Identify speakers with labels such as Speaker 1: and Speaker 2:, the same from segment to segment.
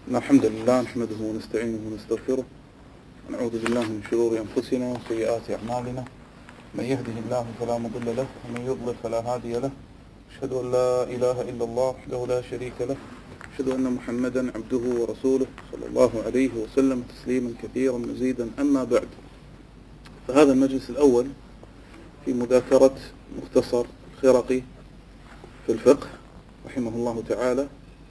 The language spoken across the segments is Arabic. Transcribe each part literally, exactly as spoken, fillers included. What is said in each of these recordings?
Speaker 1: إن الحمد لله نحمده ونستعينه ونستغفره ونعوذ بالله من شرور أنفسنا وسيئات أعمالنا. من يهده الله فلا مضل له ومن يضلل فلا هادي له. أشهد أن لا إله إلا الله وحده لا شريك له. أشهد أن محمدا عبده ورسوله صلى الله عليه وسلم تسليما كثيرا مزيدا. أما بعد، فهذا المجلس الأول في مذاكرة مختصر الخرقي في الفقه رحمه الله تعالى.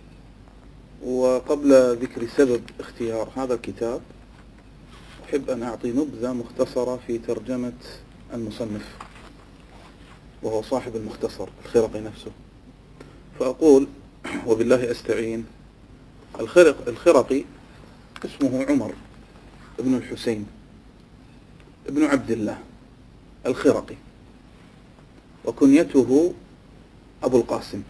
Speaker 1: وقبل ذكر سبب اختيار هذا الكتاب أحب أن أعطي نبذة مختصرة في ترجمة المصنف، وهو صاحب المختصر الخرقي نفسه. فأقول وبالله أستعين: الخرق الخرقي اسمه عمر ابن الحسين ابن عبد الله الخرقي، وكنيته أبو القاسم.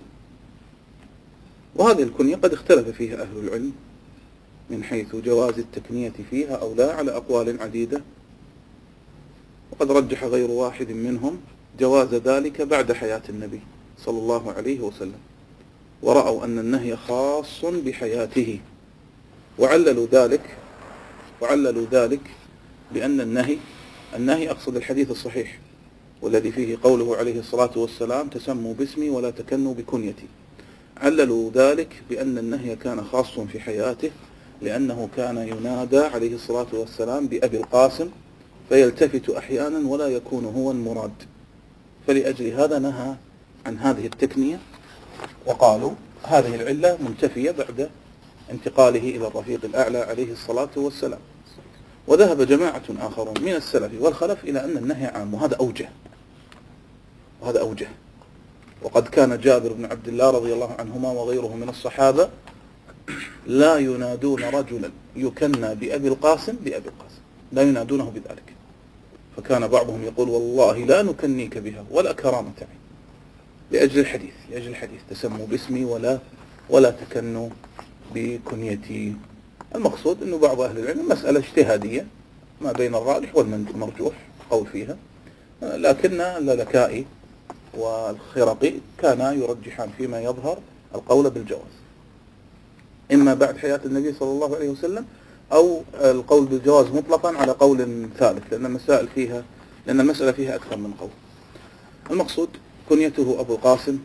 Speaker 1: وهذه الكنية قد اختلف فيها أهل العلم من حيث جواز التكنية فيها أو لا على أقوال عديدة، وقد رجح غير واحد منهم جواز ذلك بعد حياة النبي صلى الله عليه وسلم، ورأوا أن النهي خاص بحياته، وعللوا ذلك وعللوا ذلك بأن النهي النهي أقصد الحديث الصحيح والذي فيه قوله عليه الصلاة والسلام: تسموا باسمي ولا تكنوا بكنيتي. عللوا ذلك بأن النهي كان خاص في حياته، لأنه كان ينادى عليه الصلاة والسلام بأبي القاسم فيلتفت أحيانا ولا يكون هو المراد، فلأجل هذا نهى عن هذه التكنية، وقالوا هذه العلة منتفية بعد انتقاله إلى الرفيق الأعلى عليه الصلاة والسلام. وذهب جماعة آخرون من السلف والخلف إلى أن النهي عام، وهذا أوجه وهذا أوجه وقد كان جابر بن عبد الله رضي الله عنهما وغيره من الصحابة لا ينادون رجلا يكنى بأبي القاسم بأبي القاسم، لا ينادونه بذلك، فكان بعضهم يقول: والله لا نكنيك بها ولا كرامة عين، لأجل الحديث لأجل الحديث تسموا باسمي ولا ولا تكنوا بكنيتي. المقصود أنه بعض أهل العلم مسألة اجتهادية ما بين الراجح والمرجوح قول فيها، لكن اللالكائي والخرقي كانا يرجحان فيما يظهر القول بالجواز، إما بعد حياة النبي صلى الله عليه وسلم أو القول بالجواز مطلقا على قول ثالث، لأن المسائل فيها لأن المسألة فيها أكثر من قول. المقصود كنيته أبو القاسم،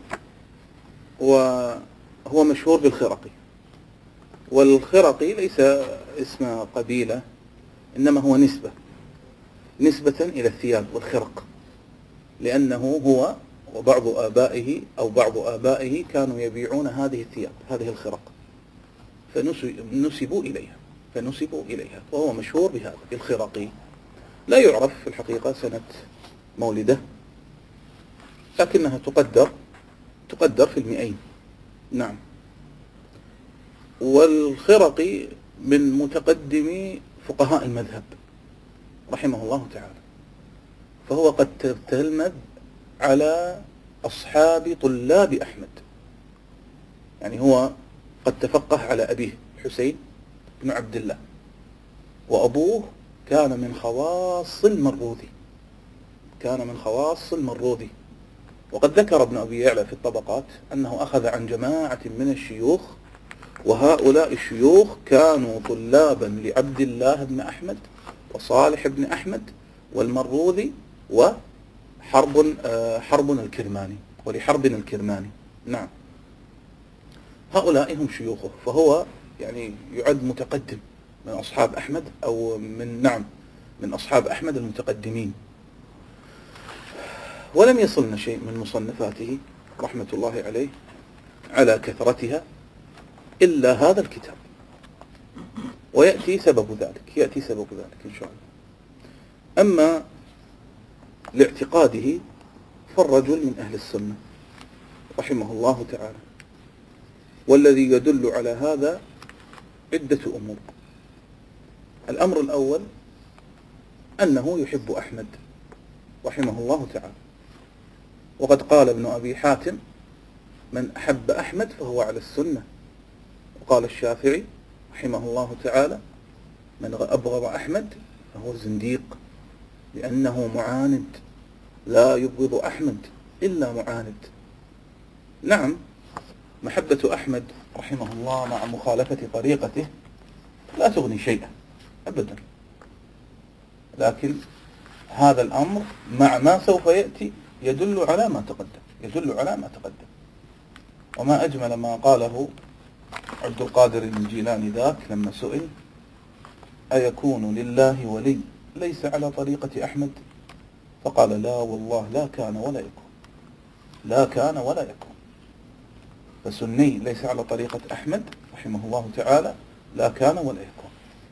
Speaker 1: وهو مشهور بالخرقي. والخرقي ليس اسم قبيلة، إنما هو نسبة نسبة إلى الثياب والخرق، لأنه هو وبعض آبائه أو بعض آبائه كانوا يبيعون هذه الثياب هذه الخرق، فنسبوا إليها فنسبوا إليها وهو مشهور بهذا الخرقي. لا يعرف في الحقيقة سنة مولده، لكنها تقدر تقدر في المئين. نعم. والخرقي من متقدمي فقهاء المذهب رحمه الله تعالى، فهو قد تلمذ على أصحاب طلاب أحمد، يعني هو قد تفقه على أبيه حسين بن عبد الله، وأبوه كان من خواص المروذي كان من خواص المروذي وقد ذكر ابن أبي يعلى في الطبقات أنه أخذ عن جماعة من الشيوخ، وهؤلاء الشيوخ كانوا طلابا لعبد الله بن أحمد وصالح بن أحمد والمروذي وحرب حرب الكرماني ولحرب الكرماني. نعم، هؤلاء هم شيوخه، فهو يعني يعد متقدم من أصحاب أحمد أو من نعم من أصحاب أحمد المتقدمين. ولم يصلنا شيء من مصنفاته رحمة الله عليه على كثرتها إلا هذا الكتاب، ويأتي سبب ذلك يأتي سبب ذلك إن شاء الله. أما لاعتقاده فالرجل من أهل السنة رحمه الله تعالى، والذي يدل على هذا عدة أمور. الأمر الأول أنه يحب أحمد رحمه الله تعالى، وقد قال ابن أبي حاتم: من أحب أحمد فهو على السنة. وقال الشافعي رحمه الله تعالى: من أبغض أحمد فهو زنديق، لأنه معاند، لا يبغض أحمد إلا معاند. نعم، محبة أحمد رحمه الله مع مخالفة طريقته لا تغني شيئا أبدا، لكن هذا الأمر مع ما سوف يأتي يدل على ما تقدم، يدل على ما تقدم. وما أجمل ما قاله عبد القادر الجيلاني ذاك لما سئل: أيكون لله ولي ليس على طريقة أحمد؟ فقال: لا والله، لا كان ولا يكون، لا كان ولا يكون. فسني ليس على طريقة أحمد رحمه الله تعالى لا كان ولا يكون.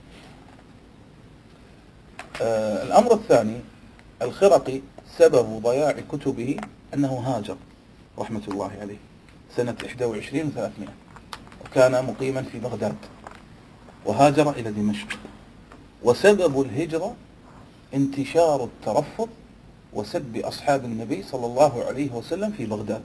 Speaker 1: آه الأمر الثاني: الخرقي سبب ضياع كتبه أنه هاجر رحمة الله عليه سنة إحدى وعشرين وثلاثمائة، وكان مقيما في بغداد وهاجر إلى دمشق، وسبب الهجرة انتشار الترفض وسب أصحاب النبي صلى الله عليه وسلم في بغداد،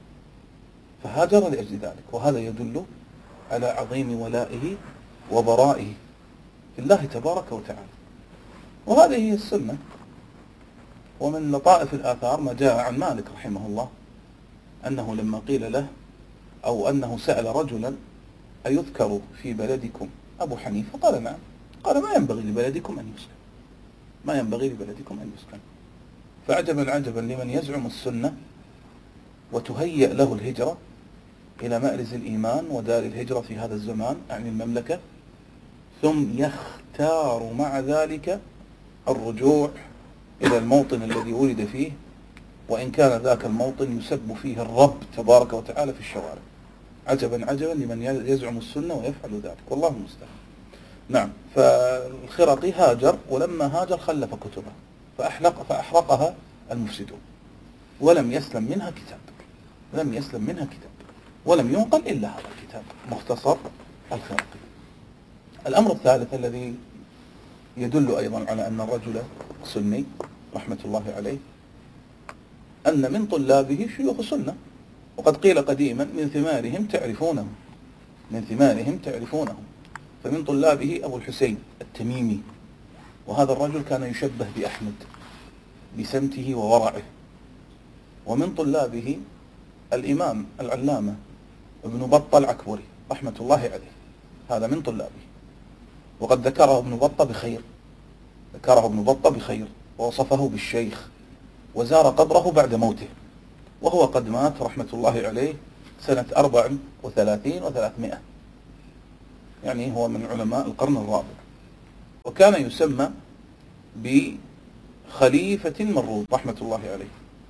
Speaker 1: فهاجر لأجل ذلك. وهذا يدل على عظيم ولائه وبرائه في الله تبارك وتعالى، وهذه هي السنة. ومن لطائف الآثار ما جاء عن مالك رحمه الله أنه لما قيل له أو أنه سأل رجلا: أيذكر في بلدكم أبو حنيفة؟ قال: نعم. قال: ما ينبغي لبلدكم أن يسكن، ما ينبغي لبلدكم أن يسكن. فعجبا عجبا لمن يزعم السنة وتهيأ له الهجرة إلى مأرز الإيمان ودار الهجرة في هذا الزمان، يعني المملكة، ثم يختار مع ذلك الرجوع إلى الموطن الذي ولد فيه، وإن كان ذاك الموطن يسب فيه الرب تبارك وتعالى في الشوارع. عجبا عجبا لمن يزعم السنة ويفعل ذلك، والله المستعان. نعم. فالخرقي هاجر، ولما هاجر خلف كتبه فأحرق فأحرقها المفسدون، ولم يسلم منها كتاب، لم يسلم منها كتاب، ولم ينقل إلا هذا الكتاب مختصر الخرقي. الأمر الثالث الذي يدل أيضا على أن الرجل سني رحمة الله عليه أن من طلابه شيوخ سنة، وقد قيل قديما: من ثمارهم تعرفونهم، من ثمارهم تعرفونهم. فمن طلابه أبو الحسين التميمي، وهذا الرجل كان يشبه بأحمد بسمته وورعه. ومن طلابه الإمام العلامة ابن بطة العكبري رحمة الله عليه، هذا من طلابه، وقد ذكره ابن بطة بخير، ذكره ابن بطة بخير ووصفه بالشيخ، وزار قبره بعد موته، وهو قد مات رحمة الله عليه سنة أربع وثلاثين وثلاثمائة، يعني هو من علماء القرن الرابع، وكان يسمى بخليفة المرود رحمة الله عليه.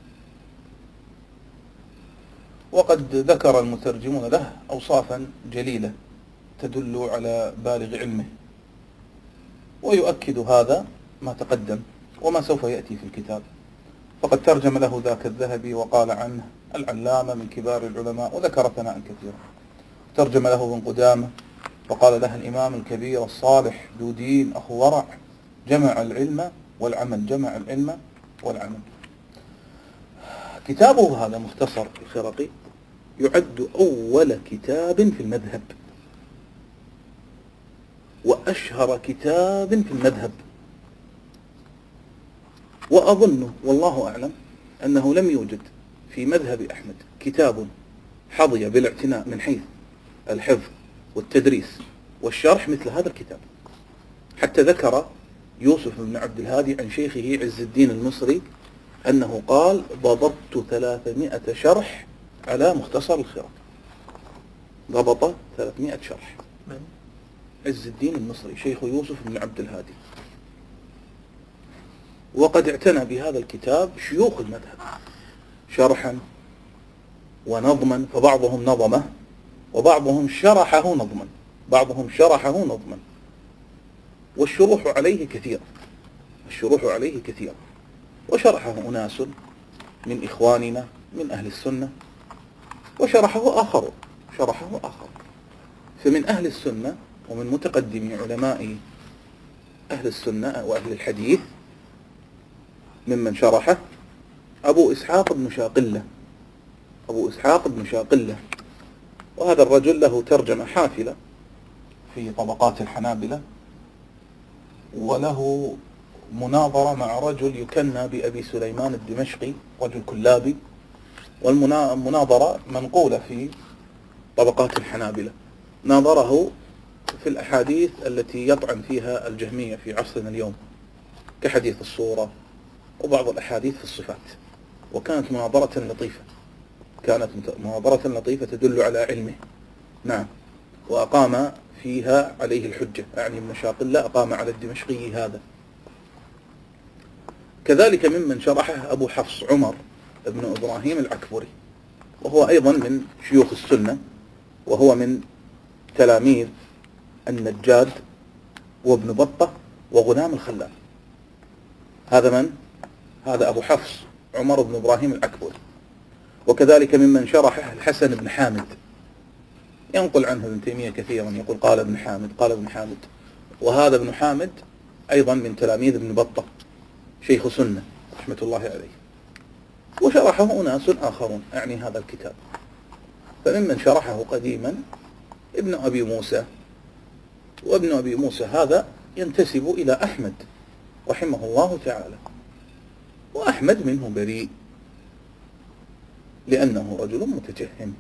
Speaker 1: وقد ذكر المترجمون له أوصافا جليلة تدل على بالغ علمه، ويؤكد هذا ما تقدم وما سوف يأتي في الكتاب. فقد ترجم له ذاك الذهبي وقال عنه العلامة من كبار العلماء، وذكر ثناء كثيرا. ترجم له ابن قدامة وقال له الإمام الكبير الصالح ذو دين أخو ورع، جمع العلم والعمل، جمع العلم والعمل. كتابه هذا مختصر الخرقي يعد أول كتاب في المذهب، وأشهر كتاب في المذهب، وأظن والله أعلم أنه لم يوجد في مذهب أحمد كتاب حظي بالاعتناء من حيث الحفظ والتدريس والشرح مثل هذا الكتاب. حتى ذكر يوسف بن عبد الهادي عن شيخه عز الدين المصري أنه قال: ضبطت ثلاثمائة شرح على مختصر الخرقي. ضبط ثلاثمائة شرح من عز الدين المصري شيخ يوسف بن عبد الهادي. وقد اعتنى بهذا الكتاب شيوخ المذهب شرحا ونظما، فبعضهم نظمه وبعضهم شرحه نظما، بعضهم شرحه نظما، والشروح عليه كثير، الشروح عليه كثير، وشرحه أناس من إخواننا من أهل السنة، وشرحه آخر شرحه آخر فمن أهل السنة ومن متقدمي علماء أهل السنة وأهل الحديث ممن شرحه أبو إسحاق بن شاقلة، أبو إسحاق بن شاقلة، وهذا الرجل له ترجمة حافلة في طبقات الحنابلة، وله مناظرة مع رجل يكنى بأبي سليمان الدمشقي، رجل كلابي، والمناظرة منقولة في طبقات الحنابلة، ناظره في الأحاديث التي يطعن فيها الجهمية في عصرنا اليوم كحديث الصورة وبعض الأحاديث في الصفات، وكانت مناظرة لطيفة، كانت مناظرة لطيفة تدل على علمه. نعم، وأقام فيها عليه الحجة، أعني ابن شاقلة أقام على الدمشقي هذا. كذلك ممن شرحه أبو حفص عمر بن إبراهيم العكبري، وهو أيضا من شيوخ السنة، وهو من تلاميذ النجاد وابن بطة وغلام الخلال. هذا من؟ هذا أبو حفص عمر بن إبراهيم العكبري. وكذلك ممن شرحه الحسن بن حامد، ينقل عنه ابن تيمية كثيرا، يقول قال ابن حامد قال ابن حامد. وهذا ابن حامد أيضا من تلاميذ ابن بطة شيخ سنة رحمة الله عليه. وشرحه أناس آخرون أعني هذا الكتاب. فممن شرحه قديما ابن أبي موسى، وابن أبي موسى هذا ينتسب إلى أحمد رحمه الله تعالى، وأحمد منه بريء لأنه رجل متجهم،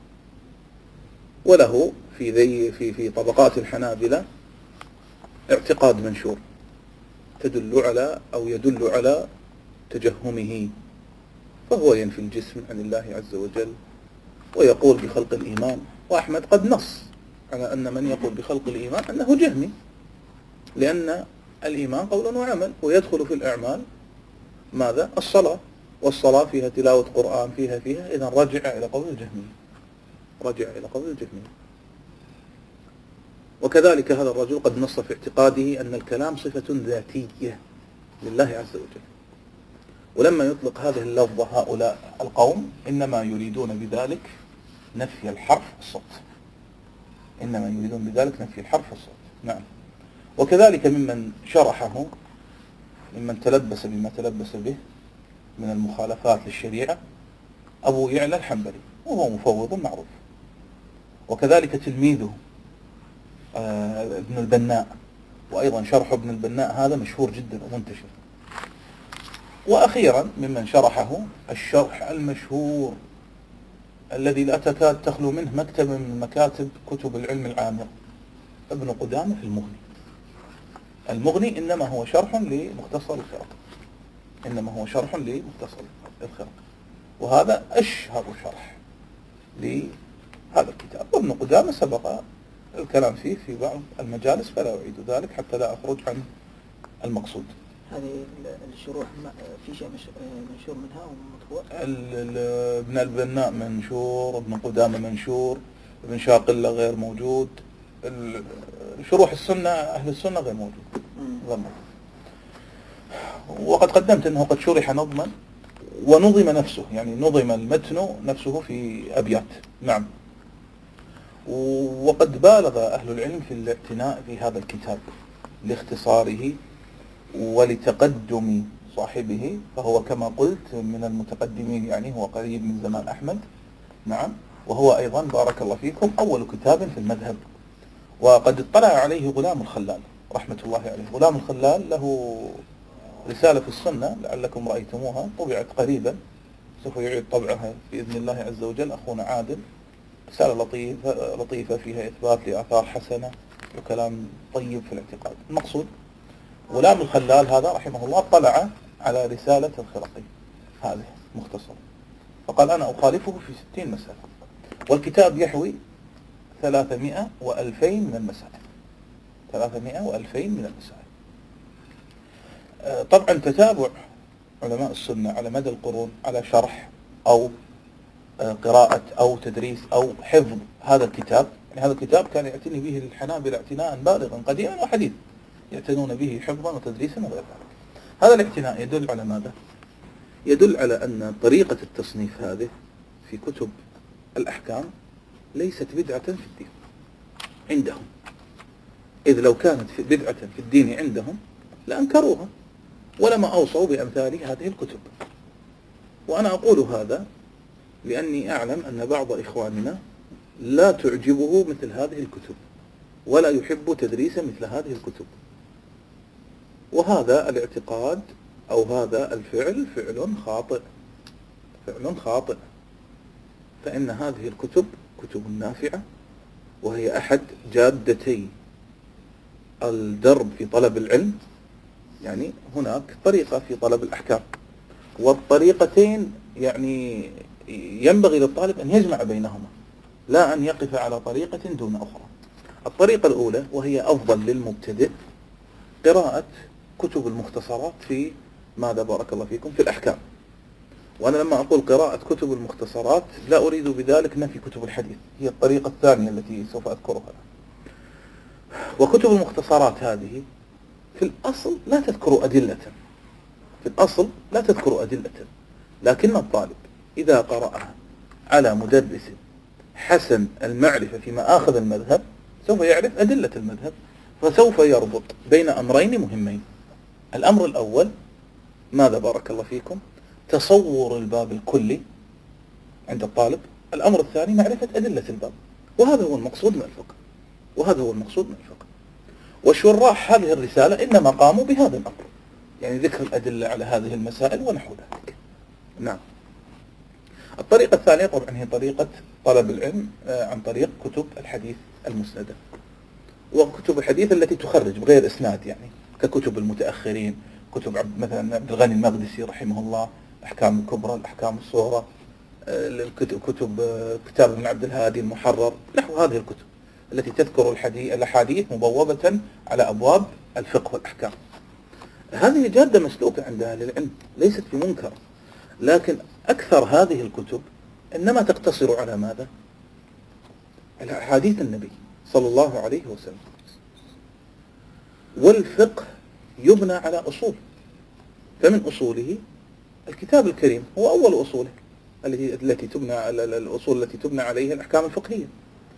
Speaker 1: وله في ذي في في طبقات الحنابلة اعتقاد منشور تدل على أو يدل على تجهمه، فهو ينفي الجسم عن الله عز وجل ويقول بخلق الإيمان. وأحمد قد نص على أن من يقول بخلق الإيمان أنه جهمي، لأن الإيمان قول وعمل، ويدخل في الأعمال ماذا؟ الصلاة، والصلاة فيها تلاوة قرآن فيها فيها إذا رجع إلى قول الجهمي، رجع إلى قول الجهمي. وكذلك هذا الرجل قد نص في اعتقاده أن الكلام صفة ذاتية لله عز وجل. ولما يطلق هذه اللفظة هؤلاء القوم إنما يريدون بذلك نفي الحرف والصوت، إنما يريدون بذلك نفي الحرف والصوت. نعم. وكذلك ممن شرحه ممن تلبس بما تلبس به من المخالفات للشريعة أبو يعلى الحنبلي، وهو مفوض معروف. وكذلك تلميذه ابن البناء، وأيضا شرح ابن البناء هذا مشهور جدا ومنتشر. وأخيرا ممن شرحه الشرح المشهور الذي لا تكاد تخلو منه مكتبة من مكاتب كتب العلم العامر، ابن قدامة في المغني. المغني إنما هو شرح لمختصر الخرق، إنما هو شرح لمختصر الخرق، وهذا أشهر شرح لهذا الكتاب. وابن قدامة سبق الكلام فيه في بعض المجالس فلا أعيد ذلك حتى لا أخرج عن المقصود.
Speaker 2: هذه الشروح في شيء منشور منها ومطبوع؟
Speaker 1: ابن البناء منشور، ابن قدامة منشور، ابن شاقلة غير موجود، شروح السنة أهل السنة غير موجود. غير موجود. وقد قدمت أنه قد شرح نظما ونظم نفسه، يعني نظم المتن نفسه في أبيات. نعم. وقد بالغ أهل العلم في الاعتناء في هذا الكتاب لاختصاره ولتقدم صاحبه، فهو كما قلت من المتقدمين، يعني هو قريب من زمان أحمد. نعم. وهو أيضا بارك الله فيكم أول كتاب في المذهب. وقد اطلع عليه غلام الخلال رحمة الله عليه. غلام الخلال له رسالة في السنة لعلكم رأيتموها، طبعت قريبا، سوف يعيد طبعها بإذن الله عز وجل أخونا عادل. رسالة لطيفة, لطيفة فيها إثبات لآثار حسنة وكلام طيب في الاعتقاد. المقصود غلام الخلال هذا رحمه الله اطلع على رسالة الخرقي هذه مختصرة، فقال أنا أخالفه في ستين مسألة، والكتاب يحوي ثلاثمائة وألفين من المسائل، ثلاثمائة وألفين من المسائل. طبعا تتابع علماء السنة على مدى القرون على شرح أو قراءة أو تدريس أو حفظ هذا الكتاب، يعني هذا الكتاب كان يعتني به الحنابلة اعتناء بالغا قديما وحديثا، يعتنون به حفظا وتدريسا وغير ذلك. هذا الاعتناء يدل على ماذا؟ يدل على أن طريقة التصنيف هذه في كتب الأحكام ليست بدعة في الدين عندهم، إذ لو كانت بدعة في الدين عندهم لأنكروها ولما أوصوا بأمثال هذه الكتب. وأنا أقول هذا لأني أعلم أن بعض إخواننا لا تعجبه مثل هذه الكتب ولا يحب تدريس مثل هذه الكتب، وهذا الاعتقاد أو هذا الفعل فعل خاطئ، فعل خاطئ. فإن هذه الكتب كتب نافعة، وهي أحد جادتي الدرب في طلب العلم. يعني هناك طريقة في طلب الأحكام، والطريقتين يعني ينبغي للطالب أن يجمع بينهما، لا أن يقف على طريقة دون أخرى. الطريقة الأولى وهي أفضل للمبتدئ قراءة كتب المختصرات في ماذا بارك الله فيكم في الأحكام. وأنا لما أقول قراءة كتب المختصرات لا أريد بذلك نفي كتب الحديث، هي الطريقة الثانية التي سوف أذكرها. وكتب المختصرات هذه في الأصل لا تذكر أدلة، في الأصل لا تذكر أدلة، لكن الطالب إذا قرأها على مدرس حسن المعرفة فيما آخذ المذهب سوف يعرف أدلة المذهب، فسوف يربط بين أمرين مهمين. الأمر الأول ماذا بارك الله فيكم تصور الباب الكلي عند الطالب. الأمر الثاني معرفة أدلة الباب، وهذا هو المقصود من الفقه، وهذا هو المقصود من الفقه. وشراح هذه الرسالة إنما قاموا بهذا الأمر، يعني ذكر الأدلة على هذه المسائل ونحو ذلك. نعم. الطريقة الثانية طبعا هي طريقة طلب العلم عن طريق كتب الحديث المسندة، وكتب الحديث التي تخرج بغير إسناد، يعني ككتب المتأخرين، كتب مثلا عبد الغني المقدسي رحمه الله، الأحكام الكبرى، الأحكام الصغرى، كتب كتاب ابن عبد الهادي المحرر، نحو هذه الكتب التي تذكر الأحاديث مبوبة على أبواب الفقه والأحكام. هذه جادة مسلوكة عند أهل العلم، ليست بمنكر، لكن أكثر هذه الكتب إنما تقتصر على ماذا؟ على أحاديث النبي صلى الله عليه وسلم. والفقه يبنى على أصول، فمن أصوله الكتاب الكريم هو أول أصوله التي التي تبنى الأصول التي تبنى عليها الأحكام الفقهية.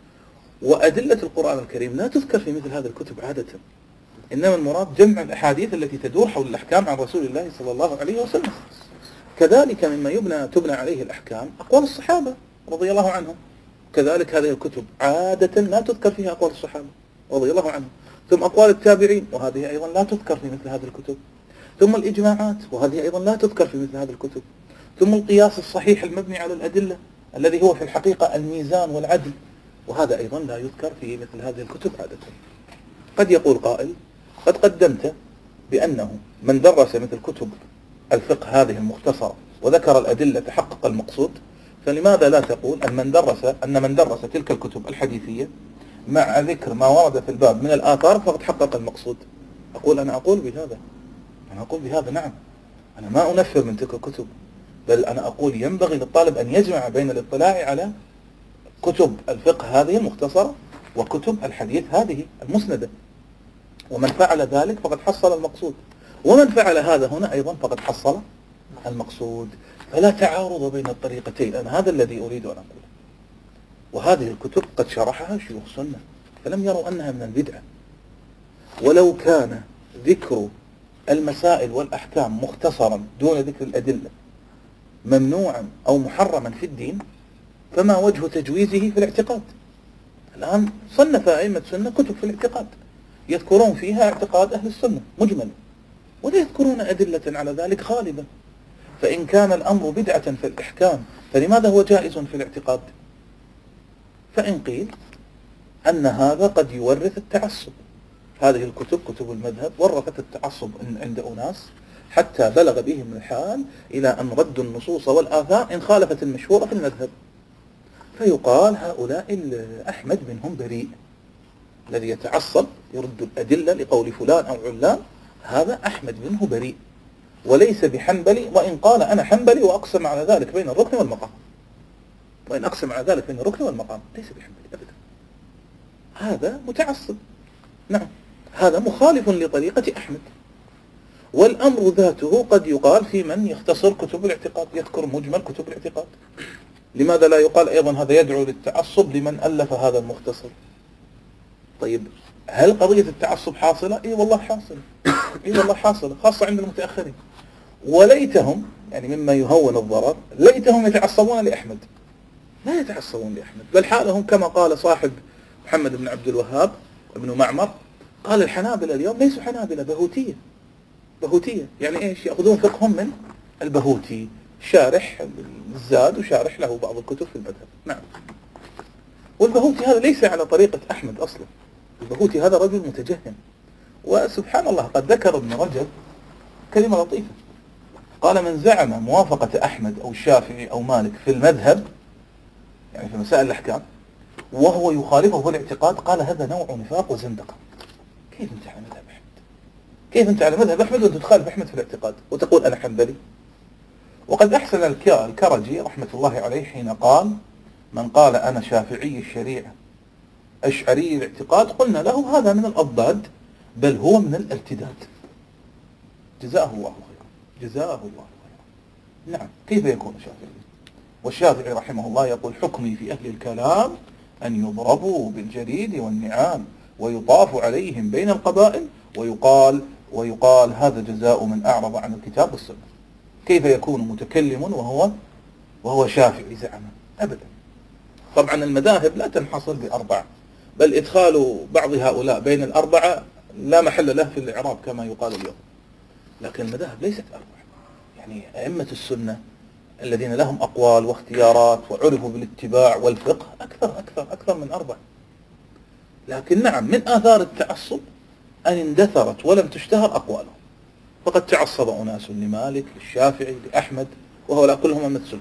Speaker 1: وأدلة القرآن الكريم لا تذكر في مثل هذه الكتب عادة، إنما المراد جمع الأحاديث التي تدور حول الأحكام عن رسول الله صلى الله عليه وسلم. كذلك مما يبنى تبنى عليه الأحكام أقوال الصحابة رضي الله عنهم، كذلك هذه الكتب عادة لا تذكر فيها أقوال الصحابة رضي الله عنهم. ثم أقوال التابعين، وهذه أيضا لا تذكر في مثل هذه الكتب. ثم الإجماعات، وهذه أيضا لا تذكر في مثل هذه الكتب. ثم القياس الصحيح المبني على الأدلة الذي هو في الحقيقة الميزان والعدل، وهذا أيضا لا يذكر في مثل هذه الكتب عادة. قد يقول قائل قد قدمت بأنه من درس مثل كتب الفقه هذه المختصرة وذكر الأدلة تحقق المقصود، فلماذا لا تقول أن من درس أن من درس تلك الكتب الحديثية مع ذكر ما ورد في الباب من الآثار فقد حقق المقصود؟ أقول أنا أقول بهذا، أنا أقول بهذا نعم، أنا ما أنفر من تلك الكتب، بل أنا أقول ينبغي للطالب أن يجمع بين الاطلاع على كتب الفقه هذه المختصرة وكتب الحديث هذه المسندة، ومن فعل ذلك فقد حصل المقصود، ومن فعل هذا هنا أيضا فقد حصل المقصود. فلا تعارض بين الطريقتين، أنا هذا الذي أريد أن أقوله. وهذه الكتب قد شرحها شيوخ سنة فلم يروا أنها من البدعة، ولو كان ذكر المسائل والأحكام مختصرا دون ذكر الأدلة ممنوعا أو محرما في الدين فما وجه تجويزه في الاعتقاد؟ الآن صنف أئمة السنة كتب في الاعتقاد يذكرون فيها اعتقاد أهل السنة مجمل، ولا يذكرون أدلة على ذلك غالبا. فإن كان الأمر بدعة في الإحكام فلماذا هو جائز في الاعتقاد؟ فإن قيل أن هذا قد يورث التعصب، هذه الكتب كتب المذهب ورثت التعصب عند أناس حتى بلغ بهم الحال إلى أن ردوا النصوص والآثار إن خالفت المشهورة في المذهب، فيقال هؤلاء أحمد منهم بريء، الذي يتعصب يرد الأدلة لقول فلان أو علان، هذا أحمد منه بريء وليس بحنبلي، وإن قال أنا حنبلي وأقسم على ذلك بين الركن والمقام، وإن أقسم على ذلك بين الركن والمقام ليس بحنبلي أبدا، هذا متعصب. نعم، هذا مخالف لطريقة أحمد. والأمر ذاته قد يقال في من يختصر كتب الاعتقاد يذكر مجمل كتب الاعتقاد، لماذا لا يقال أيضا هذا يدعو للتعصب لمن ألف هذا المختصر؟ طيب هل قضية التعصب حاصلة؟ إيه والله حاصلة، إيه والله حاصلة، خاصة عند المتأخرين. وليتهم يعني مما يهون الضرر ليتهم يتعصبون لأحمد، لا يتعصبون لأحمد، بل حالهم كما قال صاحب محمد بن عبد الوهاب ابن معمر، قال الحنابلة اليوم ليسوا حنابلة، بهوتية. بهوتية يعني إيش؟ يأخذون فقههم من البهوتي، شارح الزاد وشارح له بعض الكتب في المذهب. نعم. والبهوتي هذا ليس على طريقة أحمد أصلا، البهوتي هذا رجل متجهم. وسبحان الله قد ذكر ابن رجب كلمة لطيفة، قال من زعم موافقة أحمد أو الشافعي أو مالك في المذهب، يعني في مسائل الأحكام، وهو يخالفه في الاعتقاد، قال هذا نوع نفاق وزندقة. كيف أنت على مذهب أحمد؟ كيف أنت على مذهب أحمد وأنت تخالف أحمد في الاعتقاد وتقول أنا حنبلي؟ وقد أحسن الكرجي رحمة الله عليه حين قال من قال أنا شافعي الشريعة أشعري الاعتقاد قلنا له هذا من الأضداد بل هو من الارتداد. جزاه الله خيرا، جزاه الله خيرا. نعم، كيف يكون شافعي؟ والشافعي رحمه الله يقول حكمي في أهل الكلام أن يضربوا بالجريد والنعال ويطاف عليهم بين القبائل ويقال ويقال هذا جزاء من أعرض عن الكتاب والسنة. كيف يكون متكلم وهو وهو شافعي زعما؟ أبدا. طبعا المذاهب لا تنحصر بأربعة، بل إدخال بعض هؤلاء بين الأربعة لا محل له في الإعراب كما يقال اليوم. لكن المذاهب ليست أربعة، يعني أئمة السنة الذين لهم أقوال واختيارات وعرفوا بالاتباع والفقه أكثر أكثر أكثر من أربعة. لكن نعم، من آثار التعصب أن اندثرت ولم تشتهر أقوالهم، فقد تعصب أناس لمالك للشافعي لأحمد وهؤلاء كلهم أئمة السنة،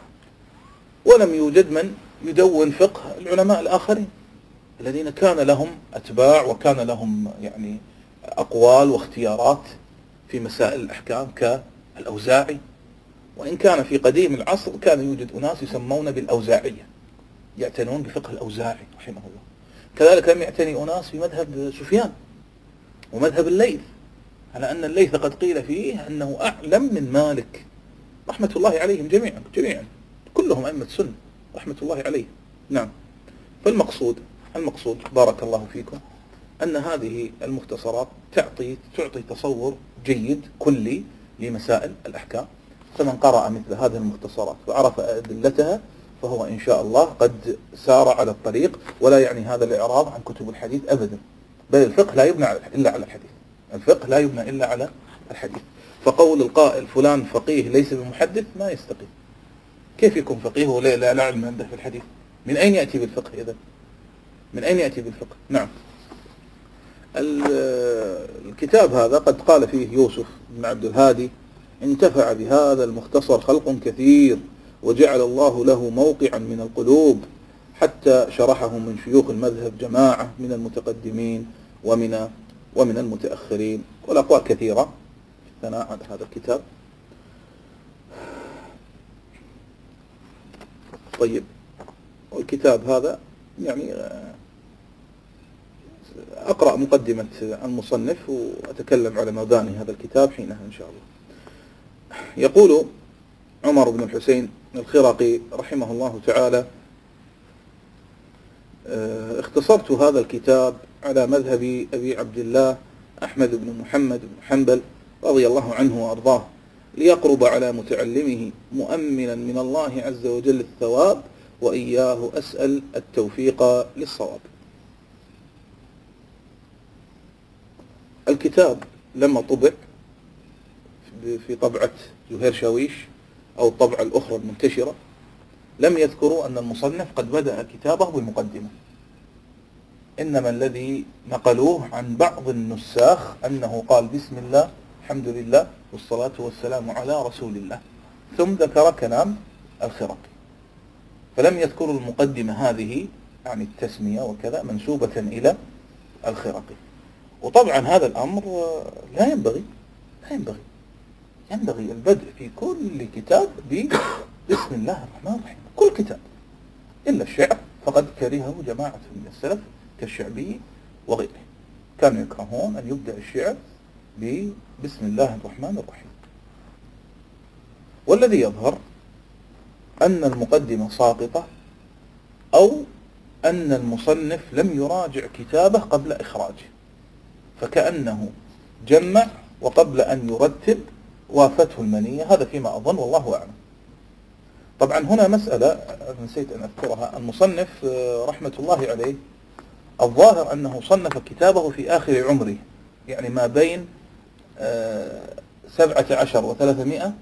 Speaker 1: ولم يوجد من يدون فقه العلماء الآخرين الذين كان لهم أتباع وكان لهم يعني أقوال واختيارات في مسائل الأحكام كالأوزاعي. وإن كان في قديم العصر كان يوجد أناس يسمون بالأوزاعية يعتنون بفقه الأوزاعي رحمه الله. كذلك لم يعتني أناس في مذهب سفيان ومذهب الليث، على أن الليث قد قيل فيه أنه أعلم من مالك رحمة الله عليهم جميعا جميعا كلهم أئمة سنة رحمة الله عليهم. نعم. فالمقصود المقصود بارك الله فيكم أن هذه المختصرات تعطي تعطي تصور جيد كلي لمسائل الأحكام، فمن قرأ مثل هذه المختصرات وعرف أدلتها فهو إن شاء الله قد سار على الطريق. ولا يعني هذا الإعراض عن كتب الحديث أبدا، بل الفقه لا يبنى إلا على الحديث، الفقه لا يبنى إلا على الحديث. فقول القائل فلان فقيه ليس بمحدث ما يستقيم. كيف يكون فقيه ولا لا علم عنده في الحديث؟ من أين يأتي بالفقه إذن؟ من أين يأتي بالفقه؟ نعم. الكتاب هذا قد قال فيه يوسف بن عبد الهادي انتفع بهذا المختصر خلق كثير وجعل الله له موقعا من القلوب، حتى شرحه من شيوخ المذهب جماعة من المتقدمين ومن ومن المتأخرين، والأقوال كثيرة في الثناء على هذا الكتاب. طيب، والكتاب هذا يعني أقرأ مقدمة المصنف وأتكلم على مباني هذا الكتاب حينها إن شاء الله. يقول عمر بن الحسين الخرقي رحمه الله تعالى: اختصرت هذا الكتاب على مذهب أبي عبد الله أحمد بن محمد بن حنبل رضي الله عنه وأرضاه، ليقرب على متعلمه مؤمنا من الله عز وجل الثواب، وإياه أسأل التوفيق للصواب. الكتاب لما طبع في طبعة زهير شاويش أو الطبعة الأخرى المنتشرة لم يذكروا أن المصنف قد بدأ كتابه بالمقدمة، إنما الذي نقلوه عن بعض النساخ أنه قال بسم الله الحمد لله والصلاة والسلام على رسول الله، ثم ذكر كلام الخرقي، فلم يذكروا المقدمة هذه يعني التسمية وكذا منسوبة إلى الخرقي. وطبعا هذا الأمر لا ينبغي لا ينبغي ينبغي البدء في كل كتاب بسم الله الرحمن الرحيم، كل كتاب إلا الشعر فقد كرهه جماعة من السلف كالشعبي وغيره، كانوا يكرهون أن يبدأ الشعر بسم الله الرحمن الرحيم. والذي يظهر أن المقدمة ساقطة، أو أن المصنف لم يراجع كتابه قبل إخراجه، فكأنه جمع وقبل أن يرتب وافته المنية، هذا فيما أظن والله أعلم. طبعا هنا مسألة نسيت أن أذكرها، المصنف رحمة الله عليه الظاهر أنه صنف كتابه في آخر عمره، يعني ما بين سبعة عشر وثلاثمائة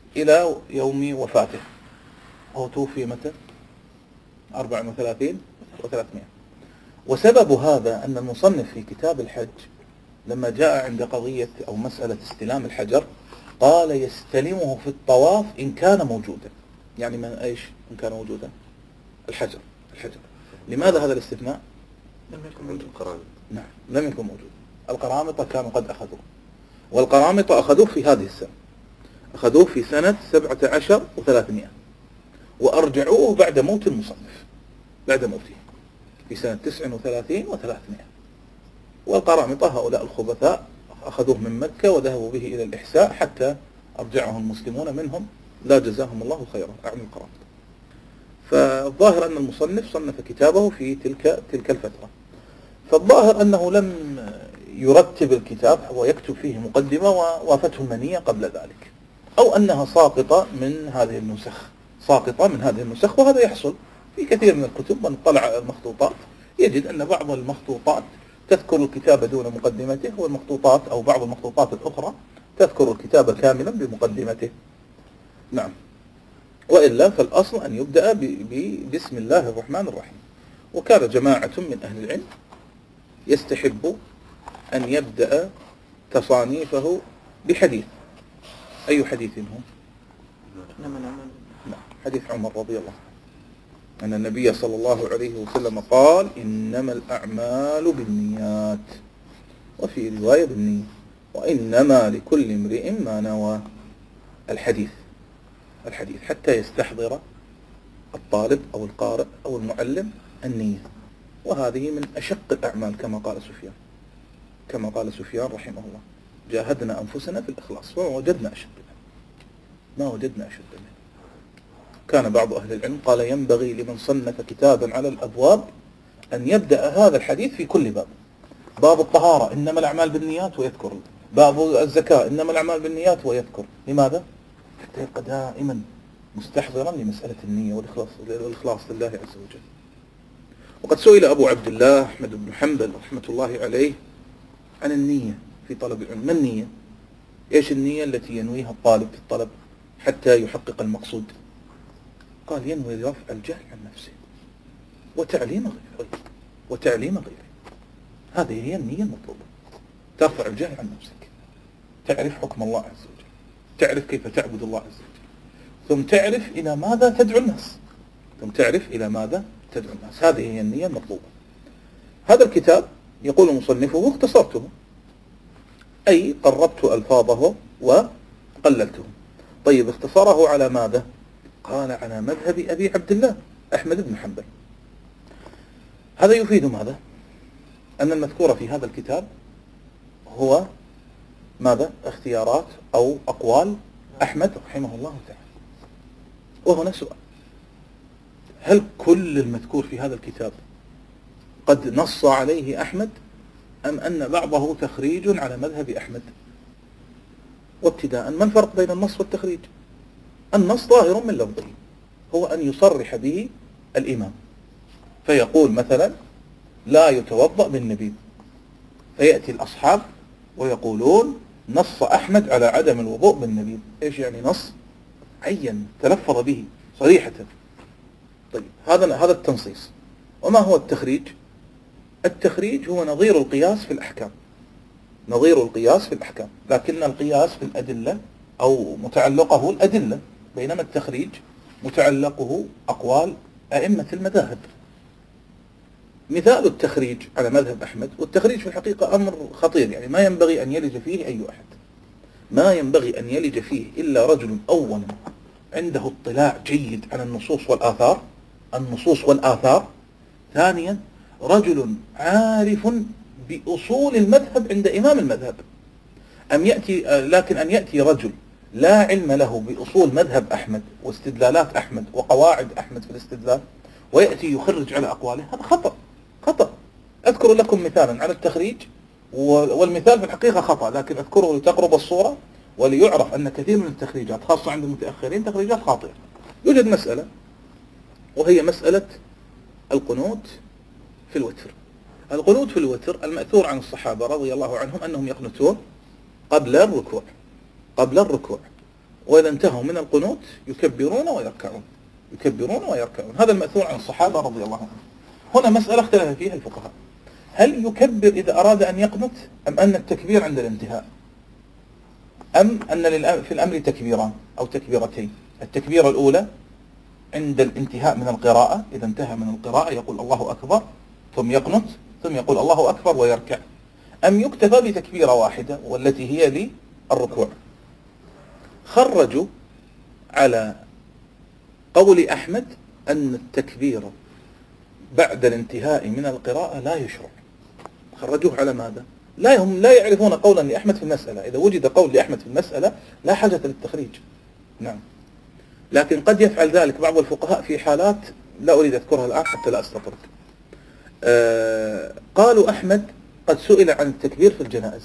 Speaker 1: إلى يوم وفاته. هو توفي متى؟ أربع وثلاثين وثلاثمائة. وسبب هذا أن المصنف في كتاب الحج لما جاء عند قضية أو مسألة استلام الحجر قال يستلمه في الطواف إن كان موجودا. يعني من إيش إن كان موجودا؟ الحجر. الحجر. لماذا هذا الاستثناء؟
Speaker 2: لم يكن موجود القرامطة.
Speaker 1: نعم لم يكن موجود. القرامطة كانوا قد أخذوه، والقرامطة أخذوه في هذه السنة، أخذوه في سنة سبعة عشر وثلاثمائة، وأرجعوه بعد موت المصنف، بعد موته في سنة تسع وثلاثين وثلاثمائة. والقرامطة هؤلاء الخبثاء أخذوه من مكة وذهبوا به إلى الإحساء حتى أرجعهم المسلمون منهم، لا جزاهم الله خيرا عن القرامطة. فالظاهر أن المصنف صنف كتابه في تلك تلك الفترة، فالظاهر أنه لم يرتب الكتاب ويكتب فيه مقدمة ووافته المنية قبل ذلك، أو أنها ساقطة من هذه النسخ، ساقطة من هذه النسخ. وهذا يحصل في كثير من الكتب. من طلع المخطوطات يجد أن بعض المخطوطات تذكر الكتاب دون مقدمته، والمخطوطات أو بعض المخطوطات الأخرى تذكر الكتاب كاملا بمقدمته. نعم. وإلا فالأصل أن يبدأ بسم الله الرحمن الرحيم. وكان جماعة من أهل العلم يستحب أن يبدأ تصانيفه بحديث. أي حديث هم؟ نعم حديث عمر رضي الله عنه أن النبي صلى الله عليه وسلم قال إنما الأعمال بالنيات، وفي رواية بالنية، وإنما لكل امرئ ما نوى. الحديث الحديث حتى يستحضر الطالب أو القارئ أو المعلم النية، وهذه من أشق الأعمال كما قال سفيان، كما قال سفيان رحمه الله: جاهدنا أنفسنا في الإخلاص وما وجدنا أشد منه، ما وجدنا أشد منه. كان بعض أهل العلم قال ينبغي لمن صنف كتابا على الأبواب أن يبدأ هذا الحديث في كل باب. باب الطهارة إنما الأعمال بالنيات ويذكر، باب الزكاة إنما الأعمال بالنيات ويذكر. لماذا؟ حتى يبقى دائما مستحضرا لمسألة النية والإخلاص والإخلاص لله عز وجل. وقد سئل أبو عبد الله أحمد بن حنبل رحمة الله عليه عن النية في طلب العلم. ما النية؟ إيش النية التي ينويها الطالب في الطلب حتى يحقق المقصود؟ قال ينوي رفع الجهل عن نفسه وتعليم غيره وتعليم غيره. هذه هي النية المطلوبة، ترفع الجهل عن نفسك، تعرف حكم الله عز وجل، تعرف كيف تعبد الله عز وجل، ثم تعرف إلى ماذا تدعو الناس، ثم تعرف إلى ماذا تدعو الناس. هذه هي النية المطلوبة. هذا الكتاب يقول مصنفه اختصرته، أي قربت ألفاظه وقللته. طيب اختصره على ماذا؟ قال على مذهب أبي عبد الله أحمد بن حنبل. هذا يفيد ماذا؟ أن المذكور في هذا الكتاب هو ماذا؟ اختيارات أو أقوال أحمد رحمه الله تعالى. وهنا سؤال: هل كل المذكور في هذا الكتاب قد نص عليه أحمد، أم أن بعضه تخريج على مذهب أحمد؟ وابتداء ما الفرق بين النص والتخريج؟ النص ظاهر من لفظه، هو أن يصرح به الإمام فيقول مثلا لا يتوضأ بالنبيذ، فيأتي الأصحاب ويقولون نص أحمد على عدم الوضوء بالنبيذ. إيش يعني نص؟ عين تلفظ به صريحة. طيب هذا هذا التنصيص. وما هو التخريج؟ التخريج هو نظير القياس في الأحكام، نظير القياس في الأحكام، لكن القياس في الأدلة أو متعلقه الأدلة، بينما التخريج متعلقه أقوال أئمة المذاهب. مثال التخريج على مذهب أحمد، والتخريج في الحقيقة أمر خطير، يعني ما ينبغي أن يلج فيه أي أحد، ما ينبغي أن يلج فيه إلا رجل أولا عنده اطلاع جيد على النصوص والآثار، النصوص والآثار. ثانيا رجل عارف بأصول المذهب عند إمام المذهب. أم يأتي لكن أن يأتي رجل لا علم له بأصول مذهب أحمد واستدلالات أحمد وقواعد أحمد في الاستدلال ويأتي يخرج على أقواله، هذا خطأ خطأ. أذكر لكم مثالا على التخريج، والمثال في الحقيقة خطأ، لكن أذكره لتقرب الصورة وليعرف أن كثير من التخريجات خاصة عند المتأخرين تخريجات خاطئة. يوجد مسألة وهي مسألة القنوت في الوتر. القنوت في الوتر المأثور عن الصحابة رضي الله عنهم أنهم يقنتون قبل الركوع، قبل الركوع. وإذا انتهوا من القنوت يكبرون ويركعون، يكبرون ويركعون. هذا المأثور عن الصحابة رضي الله عنهم. هنا مسألة اختلف فيها الفقهاء، هل يكبر إذا أراد أن يقنت، أم أن التكبير عند الانتهاء، أم أن في الأمر تكبيران أو تكبيرتين؟ التكبيرة الأولى عند الانتهاء من القراءة، إذا انتهى من القراءة يقول الله أكبر ثم يقنت ثم يقول الله أكبر ويركع، أم يكتفى بتكبيرة واحدة والتي هي للركوع؟ خرجوا على قول أحمد أن التكبير بعد الانتهاء من القراءة لا يشرع. خرجوه على ماذا؟ لا هم لا يعرفون قولا لأحمد في المسألة. إذا وجد قول لأحمد في المسألة لا حاجة للتخريج. نعم، لكن قد يفعل ذلك بعض الفقهاء في حالات لا أريد أذكرها الآن حتى لا أستطرد. آه قالوا أحمد قد سئل عن التكبير في الجنائز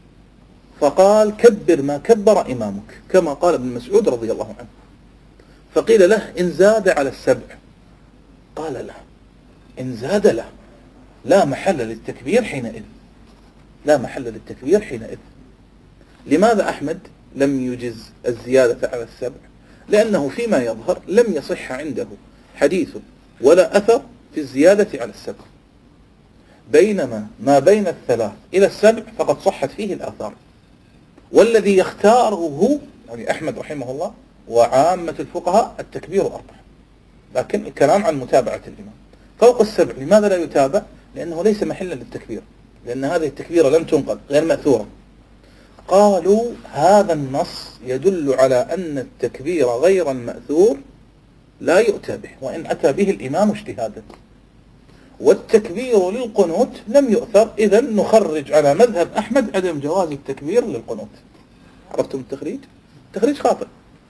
Speaker 1: فقال كبر ما كبر إمامك، كما قال ابن مسعود رضي الله عنه. فقيل له إن زاد على السبع، قال لا، إن زاد له لا محل للتكبير حينئذ، لا محل للتكبير حينئذ. لماذا أحمد لم يجز الزيادة على السبع؟ لأنه فيما يظهر لم يصح عنده حديث ولا أثر في الزيادة على السبع، بينما ما بين الثلاث إلى السبع فقد صحت فيه الآثار. والذي يختاره هو يعني أحمد رحمه الله وعامة الفقهاء التكبير أربع، لكن الكلام عن متابعة الإمام. فوق السبع لماذا لا يتابع؟ لأنه ليس محلا للتكبير، لأن هذه التكبيرة لم تنقل غير مأثورة. قالوا هذا النص يدل على أن التكبير غير المأثور لا يؤتى به وإن أتى به الإمام اجتهادا، والتكبير للقنوت لم يؤثر، إذا نخرج على مذهب أحمد عدم جواز التكبير للقنوت. عرفتم التخريج؟ تخريج خاطئ.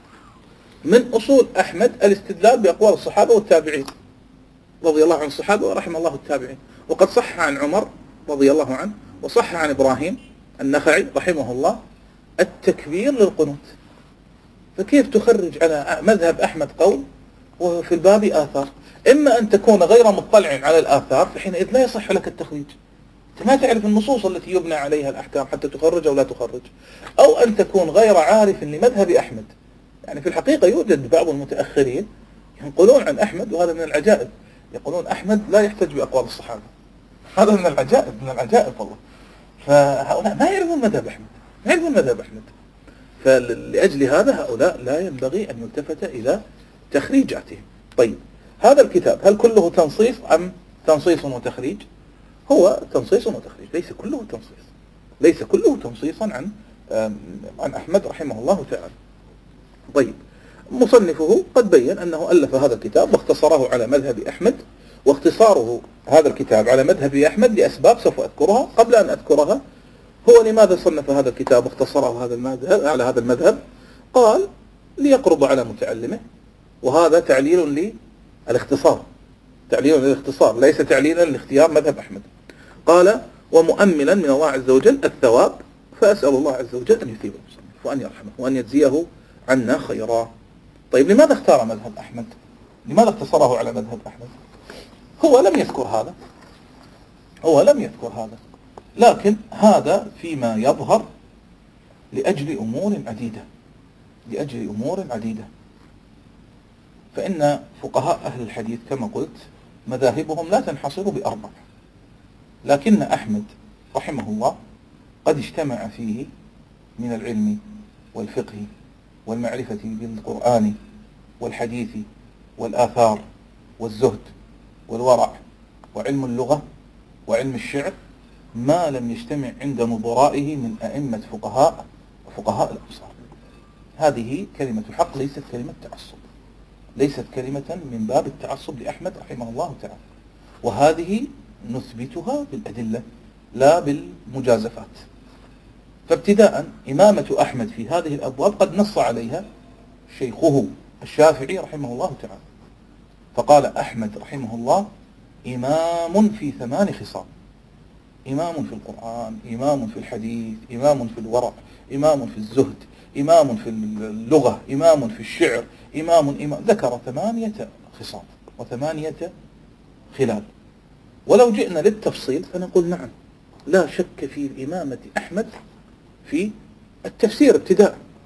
Speaker 1: من أصول أحمد الاستدلال بأقوال الصحابة والتابعين رضي الله عن الصحابة ورحم الله التابعين، وقد صح عن عمر رضي الله عنه وصح عن إبراهيم النخعي رحمه الله التكبير للقنوت. فكيف تخرج على مذهب أحمد قول وفي الباب آثار؟ إما أن تكون غير مطلع على الآثار فحينئذ لا يصح لك التخريج، أنت ما تعرف النصوص التي يبنى عليها الأحكام حتى تخرج أو لا تخرج، أو أن تكون غير عارف لمذهب أحمد. يعني في الحقيقة يوجد بعض المتأخرين ينقلون عن أحمد، وهذا من العجائب، يقولون أحمد لا يحتج بأقوال الصحابة. هذا من العجائب، من العجائب والله. فهؤلاء ما يعرفون مذهب أحمد، ما يعرفون مذهب أحمد. فلأجل هذا هؤلاء لا ينبغي أن يلتفت إلى تخريجاتهم. طيب، هذا الكتاب هل كله تنصيص أم تنصيص وتخريج؟ هو تنصيص وتخريج، ليس كله تنصيص، ليس كله تنصيصا عن عن أحمد رحمه الله تعالى. طيب، مصنفه قد بين أنه ألف هذا الكتاب واختصره على مذهب أحمد، واختصاره هذا الكتاب على مذهب أحمد لأسباب سوف أذكرها. قبل أن أذكرها، هو لماذا صنف هذا الكتاب واختصره هذا المذهب على هذا المذهب؟ قال ليقرب على متعلمه، وهذا تعليل للاختصار، تعليل للاختصار ليس تعليلا لاختيار مذهب أحمد. قال ومؤملا من الله عز وجل الثواب، فأسأل الله عز وجل أن يثيبه وأن يرحمه وأن يجزيه عنا خيرا. طيب، لماذا اختار مذهب أحمد؟ لماذا اختصره على مذهب أحمد؟ هو لم يذكر هذا، هو لم يذكر هذا، لكن هذا فيما يظهر لأجل أمور عديدة، لأجل أمور عديدة. فإن فقهاء أهل الحديث كما قلت مذاهبهم لا تنحصر بأربع، لكن أحمد رحمه الله قد اجتمع فيه من العلم والفقه والمعرفة بالقرآن والحديث والآثار والزهد والورع وعلم اللغة وعلم الشعر ما لم يجتمع عند نظرائه من أئمة فقهاء وفقهاء الأمصار. هذه كلمة حق، ليست كلمة تعصب، ليست كلمة من باب التعصب لأحمد رحمه الله تعالى، وهذه نثبتها بالأدلة لا بالمجازفات. فابتداء إمامة أحمد في هذه الأبواب قد نص عليها شيخه الشافعي رحمه الله تعالى، فقال أحمد رحمه الله إمام في ثمان خصال: إمام في القرآن، إمام في الحديث، إمام في الورع، إمام في الزهد، إمام في اللغة، إمام في الشعر، إمام إمام ذكر ثمانية خصال وثمانية خلال. ولو جئنا للتفصيل فنقول نعم، لا شك في إمامة أحمد في التفسير ابتداء،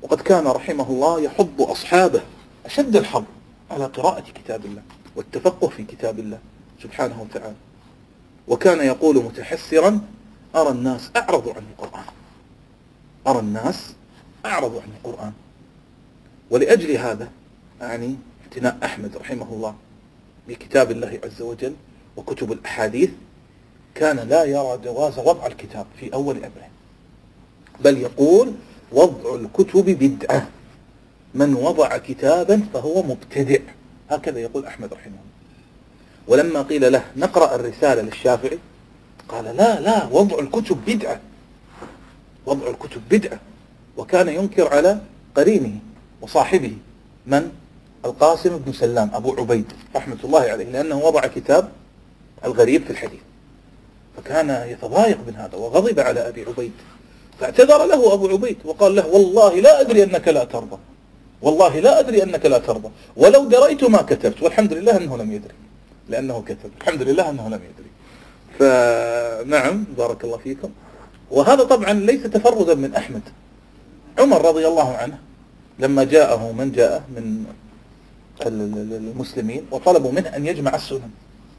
Speaker 1: وقد كان رحمه الله يحض أصحابه أشد الحظ على قراءة كتاب الله والتفقه في كتاب الله سبحانه وتعالى، وكان يقول متحسرا: أرى الناس أعرضوا عن القرآن، أرى الناس أعرضوا عن القرآن. ولأجل هذا يعني اعتناء أحمد رحمه الله بكتاب الله عز وجل وكتب الأحاديث، كان لا يرى جواز وضع الكتاب في أول أمره، بل يقول: وضع الكتب بدعة، من وضع كتابا فهو مبتدع، هكذا يقول أحمد رحمه الله. ولما قيل له: نقرأ الرسالة للشافعي، قال: لا لا، وضع الكتب بدعة، وضع الكتب بدعة. وكان ينكر على قرينه وصاحبه من؟ القاسم بن سلام أبو عبيد رحمة الله عليه، لأنه وضع كتاب الغريب في الحديث، فكان يتضايق من هذا وغضب على أبي عبيد، فاعتذر له أبو عبيد وقال له: والله لا أدري أنك لا ترضى، والله لا أدري أنك لا ترضى، ولو دريت ما كتبت. والحمد لله أنه لم يدري، لأنه كتب، الحمد لله أنه لم يدري. فنعم، بارك الله فيكم. وهذا طبعا ليس تفردا من أحمد. عمر رضي الله عنه لما جاءه من جاء من المسلمين وطلبوا منه أن يجمع السنن،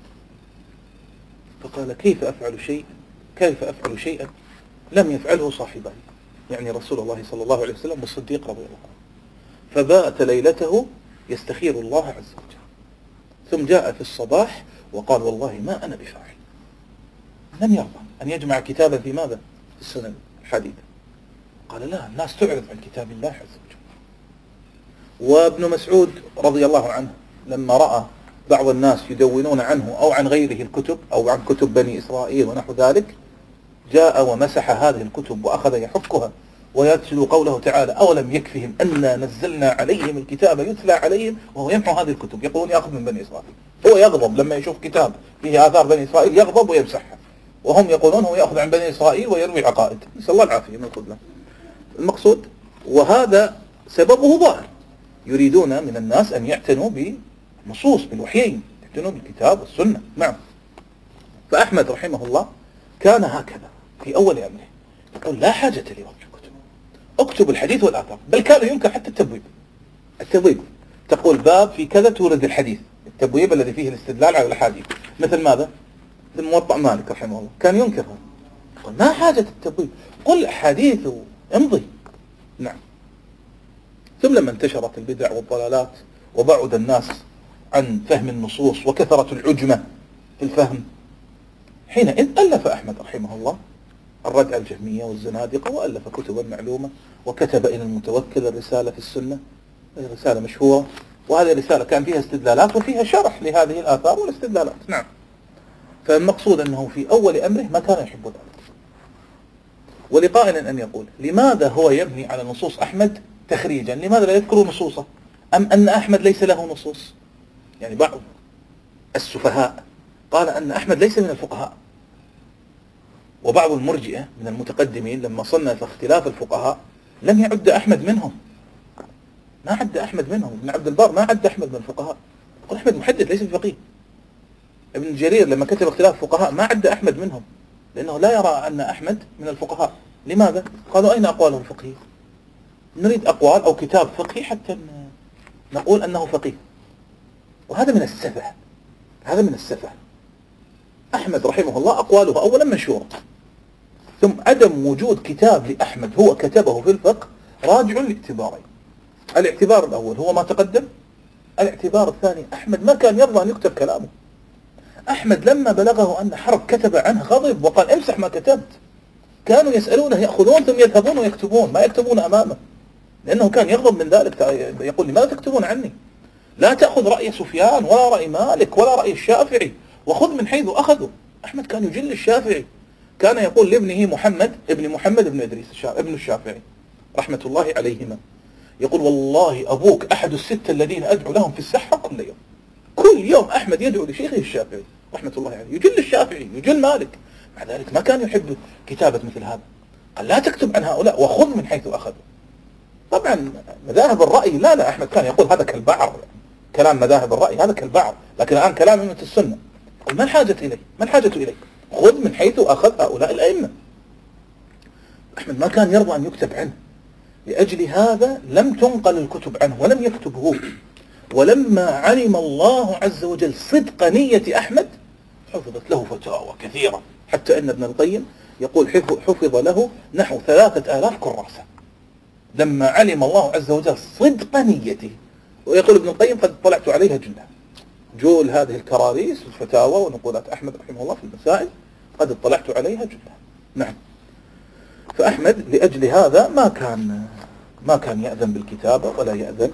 Speaker 1: فقال: كيف أفعل شيء كيف أفعل شيئا لم يفعله صاحبه، يعني رسول الله صلى الله عليه وسلم والصديق رضي الله عنه. فبات ليلته يستخير الله عز وجل، ثم جاء في الصباح وقال: والله ما أنا بفاعل. لم يرضى أن يجمع كتابا في ماذا؟ في السنن الحديثة. قال: لا، الناس تعرض عن كتاب الله عز وجل. وابن مسعود رضي الله عنه لما رأى بعض الناس يدونون عنه أو عن غيره الكتب أو عن كتب بني إسرائيل ونحو ذلك، جاء ومسح هذه الكتب وأخذ يحكها ويتلو قوله تعالى: أولم يكفهم أنا نزلنا عليهم الكتاب يتلى عليهم، وهو يمحو هذه الكتب، يقولون يأخذ من بني إسرائيل. هو يغضب لما يشوف كتاب فيه آثار بني إسرائيل، يغضب ويمسحها، وهم يقولون هو يأخذ عن بني إسرائيل ويروي عقائد، نسأل الله العافية من الخذلان. المقصود، وهذا سببه ظاهر، يريدون من الناس أن يعتنوا بالنصوص، بالوحيين، يعتنوا بالكتاب والسنة. نعم. فأحمد رحمه الله كان هكذا في أول أمره، يقول: لا حاجة لي وضع الكتب، اكتب الحديث والآثار. بل كان ينكر حتى التبويب. التبويب تقول باب في كذا تورد الحديث، التبويب الذي فيه الاستدلال على الأحاديث، مثل ماذا؟ مثل موطأ مالك رحمه الله، كان ينكرها، يقول: ما حاجة التبويب، قل أحاديث وامضي. نعم. ثم لما انتشرت البدع والضلالات وبعد الناس عن فهم النصوص وكثرة العجمة في الفهم، حينئذ ألف أحمد رحمه الله الرد على الجهمية والزنادقة، وألف كتبا معلومة، وكتب إلى المتوكل الرسالة في السنة، رسالة مشهورة، وهذه الرسالة كان فيها استدلالات وفيها شرح لهذه الآثار والاستدلالات. نعم. فالمقصود أنه في أول أمره ما كان يحب ذلك. ولقائل أن يقول: لماذا هو يبني على نصوص أحمد تخريجا؟ لماذا لا يذكر نصوصه؟ أم أن أحمد ليس له نصوص؟ يعني بعض السفهاء قال أن أحمد ليس من الفقهاء، وبعض المرجئة من المتقدمين لما صنف اختلاف الفقهاء لم يعد أحمد منهم، ما عد أحمد منهم. ابن عبد البر ما عد أحمد من الفقهاء، يقول أحمد محدث ليس بفقيه. ابن جرير لما كتب اختلاف الفقهاء ما عد أحمد منهم، لأنه لا يرى أن أحمد من الفقهاء. لماذا؟ قالوا: أين أقواله الفقهية؟ نريد أقوال أو كتاب فقهي حتى نقول أنه فقيه. وهذا من السفه، هذا من السفه. أحمد رحمه الله أقواله أولا منشورة، ثم عدم وجود كتاب لأحمد هو كتبه في الفقه راجع لاعتبارين. الاعتبار الأول هو ما تقدم، الاعتبار الثاني أحمد ما كان يرضى أن يكتب كلامه. أحمد لما بلغه أن حرب كتب عنه غضب وقال: امسح ما كتبت. كانوا يسألونه يأخذون ثم يذهبون ويكتبون، ما يكتبون أمامه، لأنه كان يغضب من ذلك، يقول: لماذا تكتبون عني؟ لا تأخذ رأي سفيان ولا رأي مالك ولا رأي الشافعي، وخذ من حيث أخذوا. أحمد كان يجل الشافعي، كان يقول لابنه محمد ابن محمد ابن إدريس ابن الشافعي رحمة الله عليهما، يقول: والله أبوك أحد الستة الذين أدعو لهم في السحة كل يوم. كل يوم أحمد يدعو لشيخه الشافعي رحمة الله عليه، يجل الشافعي يجل مالك، مع ذلك ما كان يحب كتابة مثل هذا. قال: لا تكتب عن هؤلاء وخذ من حيث أخذوا. طبعا مذاهب الرأي لا لا أحمد كان يقول هذا كالبعر، كلام مذاهب الرأي هذا كالبعر، لكن الآن كلام أئمة السنة يقول: ما الحاجة إليه؟ ما الحاجة إليه؟ خذ من حيث أخذ هؤلاء الأئمة. أحمد ما كان يرضى أن يكتب عنه،
Speaker 3: لأجل هذا لم تنقل الكتب عنه ولم يكتبه. ولما علم الله عز وجل صدق نية أحمد حفظت له فتاوى كثيرة، حتى أن ابن القيم يقول حفظ له نحو ثلاثة آلاف كراسة لما علم الله عز وجل صدق نيته. ويقول ابن القيم قد اطلعت عليها جلها، جول هذه الكراريس الفتاوى ونقولات أحمد رحمه الله في المسائل قد اطلعت عليها جلها. نعم. فأحمد لأجل هذا ما كان ما كان يأذن بالكتابة ولا يأذن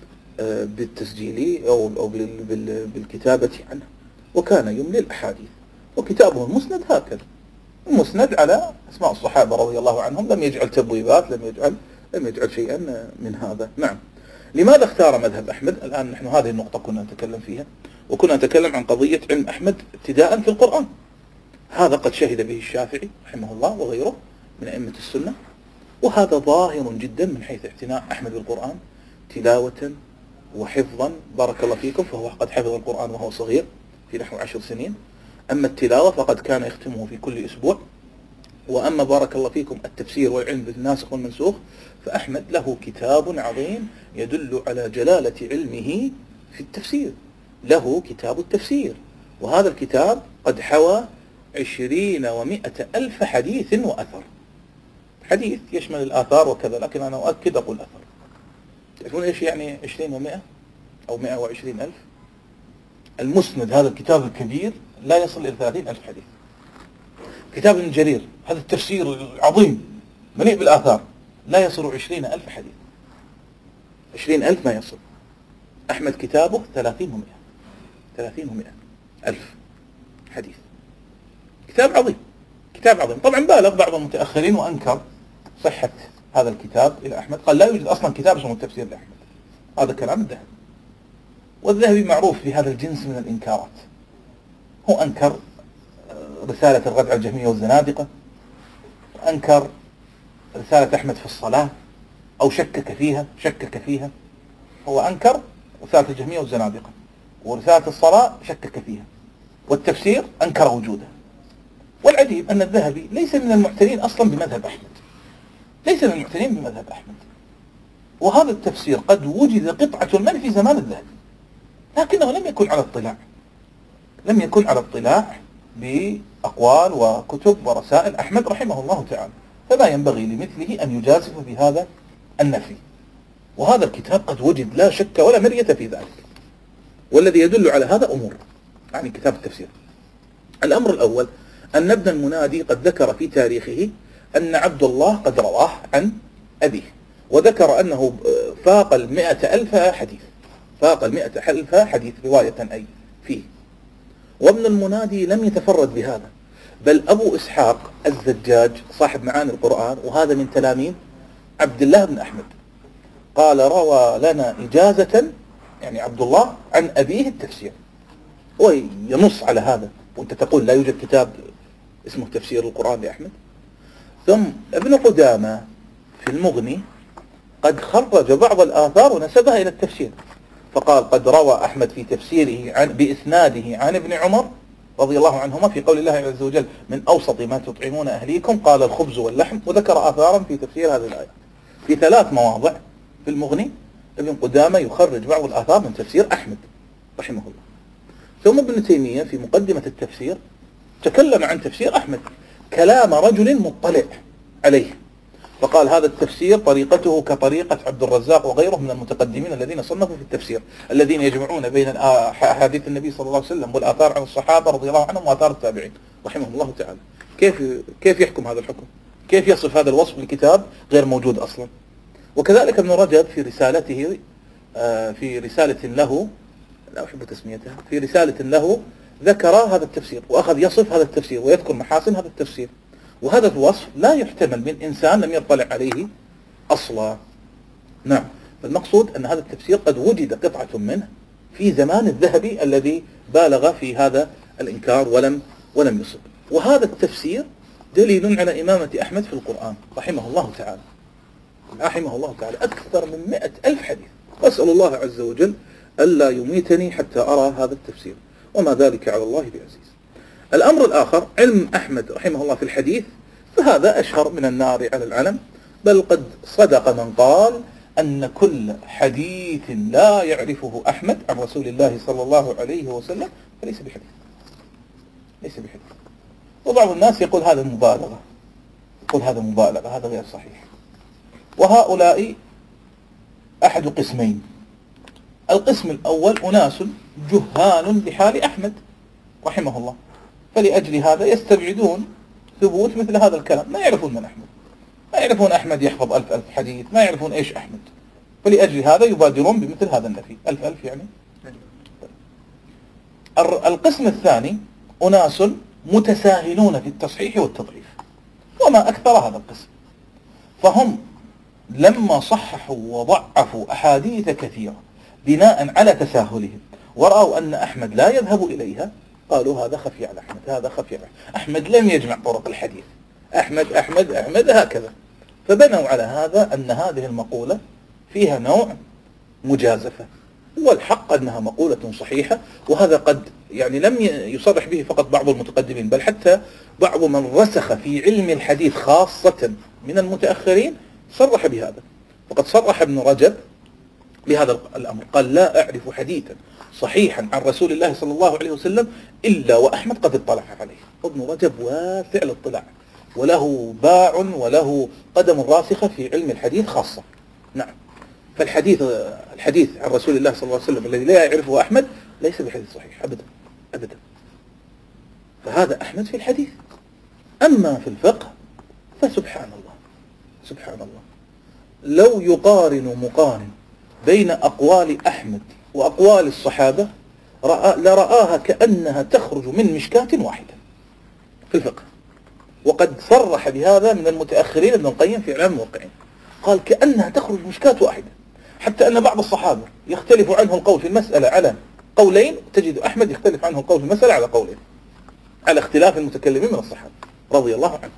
Speaker 3: بالتسجيل أو بالكتابة عنه، وكان يملي الأحاديث. وكتابه المسند هكذا، المسند على أسماء الصحابة رضي الله عنهم، لم يجعل تبويبات، لم يجعل لم يجعل شيئا من هذا. نعم. لماذا اختار مذهب أحمد؟ الآن نحن هذه النقطة كنا نتكلم فيها، وكنا نتكلم عن قضية علم أحمد ابتداء في القرآن. هذا قد شهد به الشافعي رحمه الله وغيره من أئمة السنة، وهذا ظاهر جدا من حيث اعتناء أحمد بالقرآن تلاوة وحفظا. بارك الله فيكم، فهو قد حفظ القرآن وهو صغير في نحو عشر سنين. أما التلاوة فقد كان يختمه في كل أسبوع. وأما بارك الله فيكم التفسير والعلم بالناسخ والمنسوخ، فأحمد له كتاب عظيم يدل على جلالة علمه في التفسير، له كتاب التفسير، وهذا الكتاب قد حوى عشرين ومائة ألف حديث وأثر. حديث يشمل الآثار وكذا، لكن أنا أؤكد أقول أثر. تعرفون إيش يعني عشرين ومائة أو مائة وعشرين ألف؟ المسند هذا الكتاب الكبير لا يصل إلى ثلاثين ألف حديث. كتاب ابن جرير هذا التفسير العظيم مليء بالآثار لا يصل عشرين ألف حديث، عشرين ألف ما يصل. أحمد كتابه ثلاثين ومائة ثلاثين ومائة ألف حديث. كتاب عظيم، كتاب عظيم. طبعا بالغ بعض المتأخرين وأنكر صحة هذا الكتاب إلى أحمد، قال لا يوجد أصلا كتاب اسمه التفسير لأحمد. هذا كلام الذهبي، والذهبي معروف في هذا الجنس من الإنكارات. هو أنكر رسالة الرد على الجهمية والزنادقة، وأنكر رسالة أحمد في الصلاة أو شكك فيها شكك فيها هو أنكر رسالة الجهمية والزنادقة، ورسالة الصلاة شكك فيها، والتفسير أنكر وجوده. والعجيب أن الذهبي ليس من المعتنين أصلا بمذهب أحمد، ليس من المعتنين بمذهب أحمد. وهذا التفسير قد وجد قطعة منه في زمان الذهبي، لكنه لم يكن على اطلاع لم يكن على اطلاع بأقوال وكتب ورسائل أحمد رحمه الله تعالى، فلا ينبغي لمثله أن يجازف بهذا النفي. وهذا الكتاب قد وجد لا شك ولا مرية في ذلك، والذي يدل على هذا أمور، يعني كتاب التفسير. الأمر الأول أن ابن المنادي قد ذكر في تاريخه أن عبد الله قد رواه عن أبيه، وذكر أنه فاق المئة ألف حديث فاق المئة ألف حديث رواية أي فيه. وابن المنادي لم يتفرد بهذا، بل أبو إسحاق الزجاج صاحب معاني القرآن، وهذا من تلاميذ عبد الله بن أحمد، قال روى لنا إجازة يعني عبد الله عن أبيه التفسير، وينص على هذا. وأنت تقول لا يوجد كتاب اسمه تفسير القرآن لأحمد. ثم ابن قدامة في المغني قد خرج بعض الآثار ونسبها إلى التفسير، فقال قد روى أحمد في تفسيره عن بإسناده عن ابن عمر رضي الله عنهما في قول الله عز وجل من أوسط ما تطعمون أهليكم قال الخبز واللحم، وذكر آثارا في تفسير هذه الآية في ثلاث مواضع في المغني. ابن قدامة يخرج بعض الآثار من تفسير أحمد رحمه الله. ثم ابن تيمية في مقدمة التفسير تكلم عن تفسير أحمد كلام رجل مطلع عليه، فقال هذا التفسير طريقته كطريقة عبد الرزاق وغيره من المتقدمين الذين صنفوا في التفسير، الذين يجمعون بين أحاديث النبي صلى الله عليه وسلم والآثار عن الصحابة رضي الله عنهم وآثار التابعين رحمهم الله تعالى. كيف كيف يحكم هذا الحكم؟ كيف يصف هذا الوصف للكتاب غير موجود أصلا؟ وكذلك ابن رجب في رسالته في رسالة له، لا أحب تسميتها، في رسالة له ذكر هذا التفسير وأخذ يصف هذا التفسير ويذكر محاسن هذا التفسير، وهذا الوصف لا يحتمل من إنسان لم يطلع عليه أصلا. نعم. فالمقصود أن هذا التفسير قد وجد قطعة منه في زمان الذهبي الذي بالغ في هذا الإنكار ولم ولم يصب. وهذا التفسير دليل على إمامة أحمد في القرآن رحمه الله تعالى رحمه الله تعالى أكثر من مئة ألف حديث. وأسأل الله عز وجل ألا يميتني حتى أرى هذا التفسير، وما ذلك على الله بعزيز. الأمر الآخر علم أحمد رحمه الله في الحديث، فهذا أشهر من النار على العلم. بل قد صدق من قال أن كل حديث لا يعرفه أحمد عن رسول الله صلى الله عليه وسلم فليس بحديث، ليس بحديث. وبعض الناس يقول هذا مبالغة، يقول هذا مبالغة، هذا غير صحيح. وهؤلاء أحد قسمين. القسم الأول أناس جهال بحال أحمد رحمه الله، فلأجل هذا يستبعدون ثبوت مثل هذا الكلام، ما يعرفون من أحمد، ما يعرفون أحمد يحفظ ألف ألف حديث، ما يعرفون إيش أحمد، فلأجل هذا يبادرون بمثل هذا النفي. ألف ألف يعني. القسم الثاني أناس متساهلون في التصحيح والتضعيف، وما أكثر هذا القسم، فهم لما صححوا وضعفوا أحاديث كثيرة بناء على تساهلهم ورأوا أن أحمد لا يذهب إليها، قالوا هذا خفي على أحمد، هذا خفي على أحمد، لم يجمع طرق الحديث، أحمد أحمد أحمد هكذا. فبنوا على هذا أن هذه المقولة فيها نوع مجازفة، والحق أنها مقولة صحيحة. وهذا قد يعني لم يصرح به فقط بعض المتقدمين، بل حتى بعض من رسخ في علم الحديث خاصة من المتأخرين صرح بهذا. فقد صرح ابن رجب بهذا الأمر، قال لا أعرف حديثا صحيحا عن رسول الله صلى الله عليه وسلم إلا وأحمد قد اطلع عليه. وابن رجب واسع الاطلاع، وله باع وله قدم راسخة في علم الحديث خاصة. نعم. فالحديث الحديث عن رسول الله صلى الله عليه وسلم الذي لا يعرفه أحمد ليس بحديث صحيح أبدا أبدا. فهذا أحمد في الحديث. أما في الفقه فسبحان الله سبحان الله، لو يقارن مقارن بين أقوال أحمد وأقوال الصحابة رأى لرآها كأنها تخرج من مشكاة واحدة في الفقه. وقد صرح بهذا من المتأخرين ابن القيم في إعلام الموقعين، قال كأنها تخرج مشكاة واحدة، حتى أن بعض الصحابة يختلف عنه القول في المسألة على قولين، تجد أحمد يختلف عنه القول في المسألة على قولين، على اختلاف المتكلمين من الصحابة رضي الله عنه.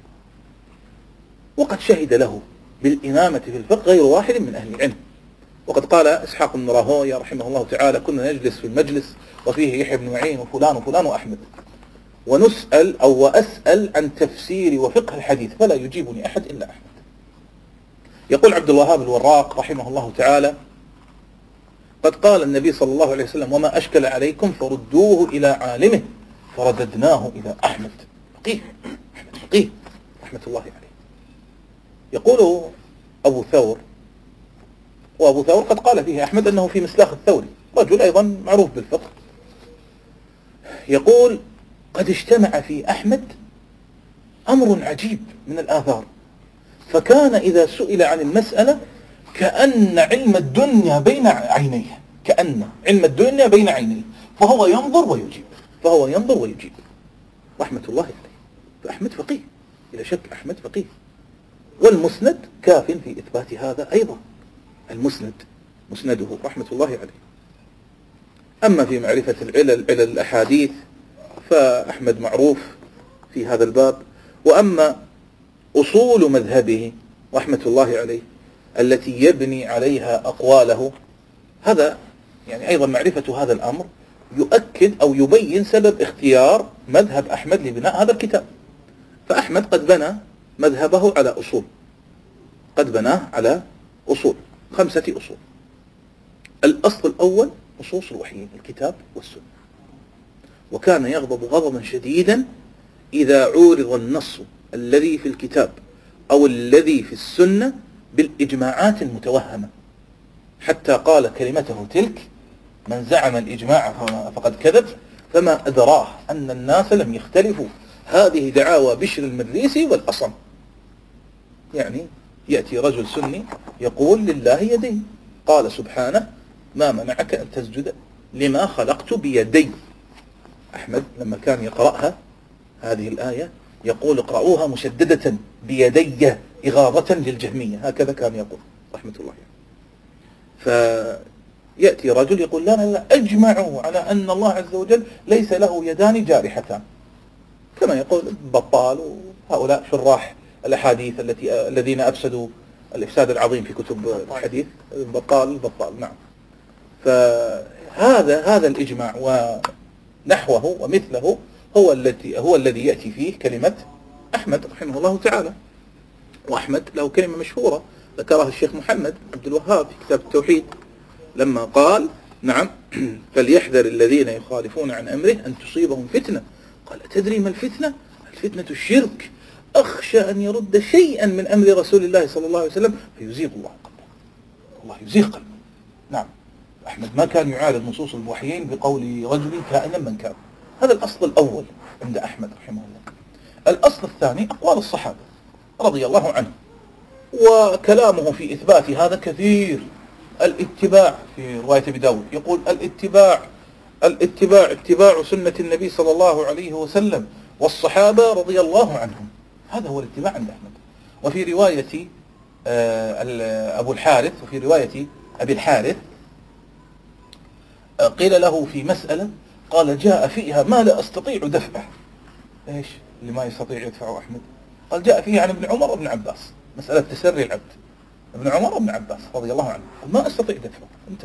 Speaker 3: وقد شهد له بالإمامة في الفقه غير واحد من أهل العلم. وقد قال إسحاق بن راهويه رحمه الله تعالى كنا نجلس في المجلس وفيه يحيى بن معين وفلان وفلان وأحمد، ونسأل أو وأسأل عن تفسير وفقه الحديث فلا يجيبني أحد إلا أحمد. يقول عبد الوهاب الوراق رحمه الله تعالى قد قال النبي صلى الله عليه وسلم وما أشكل عليكم فردوه إلى عالمه فرددناه إلى أحمد. فقيه أحمد فقيه رحمة الله عليه. يقول أبو ثور، وأبو ثور قد قال فيه أحمد أنه في مسلاخ الثوري، رجل أيضا معروف بالفقه، يقول قد اجتمع في أحمد أمر عجيب من الآثار، فكان إذا سئل عن المسألة كأن علم الدنيا بين عينيه، كأن علم الدنيا بين عينيه، فهو ينظر ويجيب فهو ينظر ويجيب رحمة الله عليه. فأحمد فقيه إلى شك، أحمد فقيه. والمسند كاف في إثبات هذا أيضا، المسند مسنده رحمة الله عليه. أما في معرفة العلل علل الأحاديث فأحمد معروف في هذا الباب. وأما أصول مذهبه رحمة الله عليه التي يبني عليها أقواله، هذا يعني أيضا معرفة هذا الأمر يؤكد أو يبين سبب اختيار مذهب أحمد لبناء هذا الكتاب. فأحمد قد بنى مذهبه على أصول، قد بناه على أصول، خمسة أصول. الأصل الأول نصوص الوحيين الكتاب والسنة، وكان يغضب غضبا شديدا إذا عورض النص الذي في الكتاب أو الذي في السنة بالإجماعات المتوهمة، حتى قال كلمته تلك من زعم الإجماع فقد كذب فما أدراه أن الناس لم يختلفوا، هذه دعاوى بشر المريسي والأصم. يعني يأتي رجل سني يقول لله يدين، قال سبحانه ما منعك أن تسجد لما خلقت بيدي. أحمد لما كان يقرأها هذه الآية يقول اقرأوها مشددة بيدي إغاظة للجهمية، هكذا كان يقول رحمة الله يعني. فيأتي رجل يقول لا لا أجمعوا على أن الله عز وجل ليس له يدان جارحتان، كما يقول بطال وهؤلاء شراح الأحاديث التي الذين أفسدوا الإفساد العظيم في كتب الحديث، بطال بطال. نعم. فهذا هذا الإجماع ونحوه ومثله هو الذي هو الذي يأتي فيه كلمة أحمد رحمه الله تعالى. وأحمد له كلمة مشهورة ذكرها الشيخ محمد عبد الوهاب في كتاب التوحيد لما قال نعم فليحذر الذين يخالفون عن أمره أن تصيبهم فتنة. قال تدري ما الفتنة؟ الفتنة الشرك، أخشى أن يرد شيئا من أمر رسول الله صلى الله عليه وسلم فيزيغ الله قلبه، الله يزيغ قلبه. نعم أحمد ما كان يعارض نصوص الوحيين بقول رجل كائنا من كان. هذا الأصل الأول عند أحمد رحمه الله. الأصل الثاني أقوال الصحابة رضي الله عنهم، وكلامه في إثبات هذا كثير. الاتباع في رواية أبي داود يقول الاتباع الاتباع اتباع سنة النبي صلى الله عليه وسلم والصحابة رضي الله عنهم، هذا هو الاتباع عند أحمد. وفي رواية أبو الحارث وفي رواية أبي الحارث قيل له في مسألة قال جاء فيها ما لا أستطيع دفعه. إيش اللي ما يستطيع يدفعه أحمد؟ قال جاء فيها عن ابن عمر وابن عباس، مسألة تسري العبد، ابن عمر وابن عباس رضي الله عنه، ما أستطيع دفعه أنت.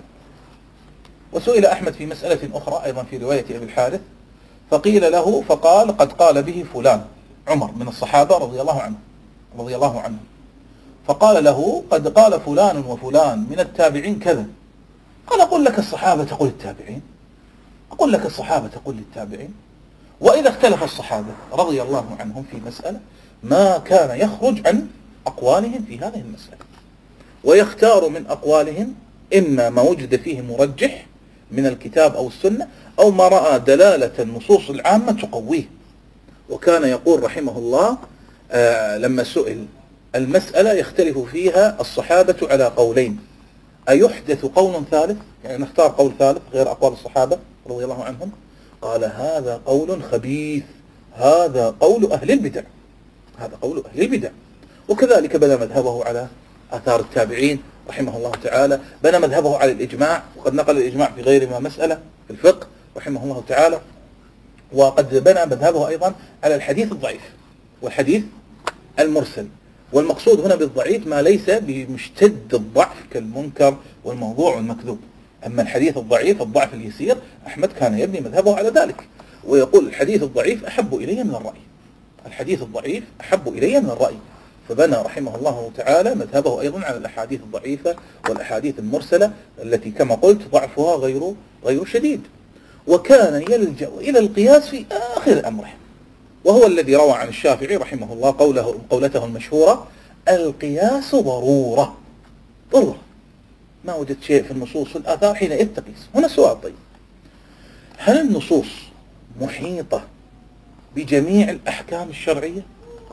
Speaker 3: وسئل أحمد في مسألة أخرى أيضا في رواية أبي الحارث فقيل له فقال قد قال به فلان عمر من الصحابة رضي الله عنه رضي الله عنه فقال له قد قال فلان وفلان من التابعين كذا. قال أقول لك الصحابة تقول التابعين، أقول لك الصحابة تقول للتابعين. وإذا اختلف الصحابة رضي الله عنهم في مسألة ما كان يخرج عن أقوالهم في هذه المسألة، ويختار من أقوالهم إما ما وجد فيه مرجح من الكتاب أو السنة أو ما رأى دلالة النصوص العامة تقويه. وكان يقول رحمه الله آه لما سئل المسألة يختلف فيها الصحابة على قولين، أيحدث قول ثالث؟ يعني نختار قول ثالث غير أقوال الصحابة رضي الله عنهم. قال هذا قول خبيث، هذا قول أهل البدع، هذا قول أهل البدع. وكذلك بنى مذهبه على آثار التابعين رحمه الله تعالى، بنى مذهبه على الإجماع، وقد نقل الإجماع في غير ما مسألة في الفقه رحمه الله تعالى. وقد بنى مذهبه أيضا على الحديث الضعيف والحديث المرسل. والمقصود هنا بالضعيف ما ليس بمشتد الضعف كالمنكر والموضوع والمكذوب. أما الحديث الضعيف الضعف اليسير أحمد كان يبني مذهبه على ذلك، ويقول الحديث الضعيف أحب إلي من الرأي، الحديث الضعيف أحب إلي من الرأي. فبنى رحمه الله تعالى مذهبه أيضا على الأحاديث الضعيفة والأحاديث المرسلة التي كما قلت ضعفها غير غير شديد. وكان يلجأ إلى القياس في آخر أمره، وهو الذي روى عن الشافعي رحمه الله قوله قولته المشهورة القياس ضرورة، ضرورة ما وجدت شيء في النصوص والآثار حينئذ تقيس. هنا سؤال طيب، هل النصوص محيطة بجميع الأحكام الشرعية؟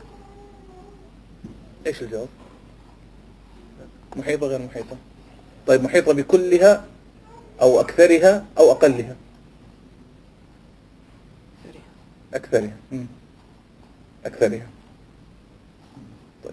Speaker 3: إيش الجواب؟ محيطة غير محيطة؟ طيب محيطة بكلها أو أكثرها أو أقلها؟ أكثرها. أكثرها. طيب.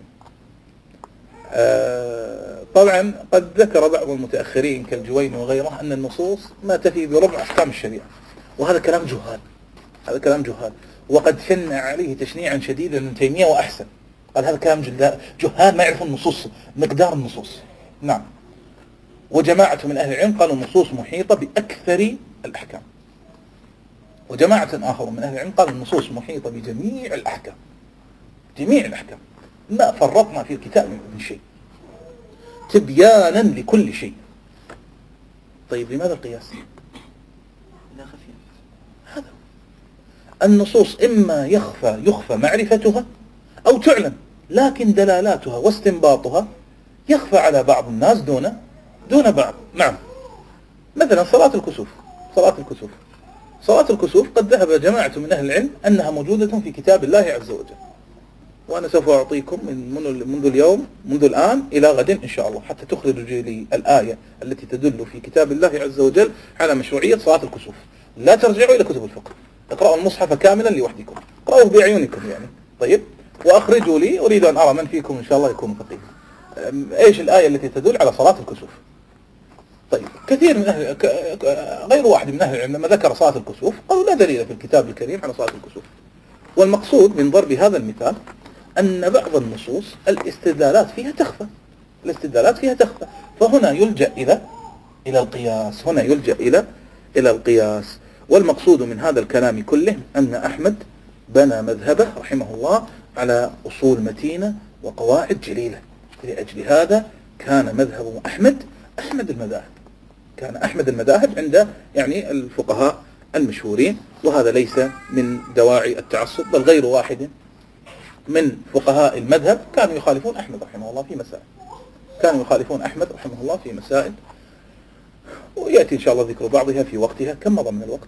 Speaker 3: آه طبعا قد ذكر بعض المتأخرين كالجويني وغيره أن النصوص ما تفي بربع أحكام الشريعة، وهذا كلام جهال، هذا كلام جهال، وقد شنع عليه تشنيعا شديدا ابن تيمية وأحسن. قال هذا كلام جهال ما يعرفون النصوص، مقدار النصوص. نعم. وجماعة من أهل العلم قالوا النصوص محيطة بأكثر الأحكام، وجماعة آخر من أهل العلم قالوا النصوص محيطة بجميع الأحكام، جميع الأحكام، ما فرطنا في الكتاب من شيء، تبيانا لكل شيء. طيب لماذا القياس؟
Speaker 2: لا خفية.
Speaker 3: هذا النصوص إما يخفى يخفى معرفتها أو تعلم، لكن دلالاتها واستنباطها يخفى على بعض الناس دون دون بعض. نعم. مثلا صلاة الكسوف، صلاة الكسوف صلاة الكسوف قد ذهب جماعة من أهل العلم أنها موجودة في كتاب الله عز وجل، وأنا سوف أعطيكم من منذ اليوم منذ الآن إلى غد إن شاء الله حتى تخرج لي الآية التي تدل في كتاب الله عز وجل على مشروعية صلاة الكسوف. لا ترجعوا إلى كتب الفقه، اقرأوا المصحف كاملا لوحدكم، اقرأوه بأعينكم يعني. طيب، وأخرجوا لي، أريد أن أرى من فيكم إن شاء الله يكون فقيه، إيش الآية التي تدل على صلاة الكسوف. طيب، كثير من أهل غير واحد من أهل العلم لما ذكر صلاة الكسوف قالوا لا دليل في الكتاب الكريم على صلاة الكسوف. والمقصود من ضرب هذا المثال أن بعض النصوص الاستدلالات فيها تخفى، الاستدلالات فيها تخفى، فهنا يلجأ إلى إلى القياس، هنا يلجأ إلى إلى القياس. والمقصود من هذا الكلام كله أن أحمد بنى مذهبه رحمه الله على أصول متينة وقواعد جليلة. لأجل هذا كان مذهب أحمد أحمد المذاهب، كان أحمد المذاهب عند يعني الفقهاء المشهورين، وهذا ليس من دواعي التعصب، بل غير واحد من فقهاء المذهب كانوا يخالفون أحمد رحمه الله في مسائل، كانوا يخالفون أحمد رحمه الله في مسائل، ويأتي إن شاء الله ذكر بعضها في وقتها. كم مضى من الوقت؟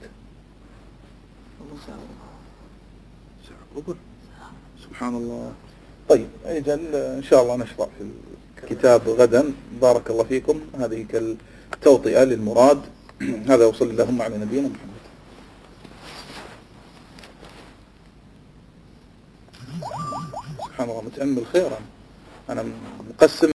Speaker 3: سبحان الله. طيب أجل إن شاء الله نشرع في الكتاب غدا. بارك الله فيكم. هذه كالتوطئة للمراد. هذا وصل اللهم على نبينا محمد. سبحان الله، متأمل خيرا. أنا مقسم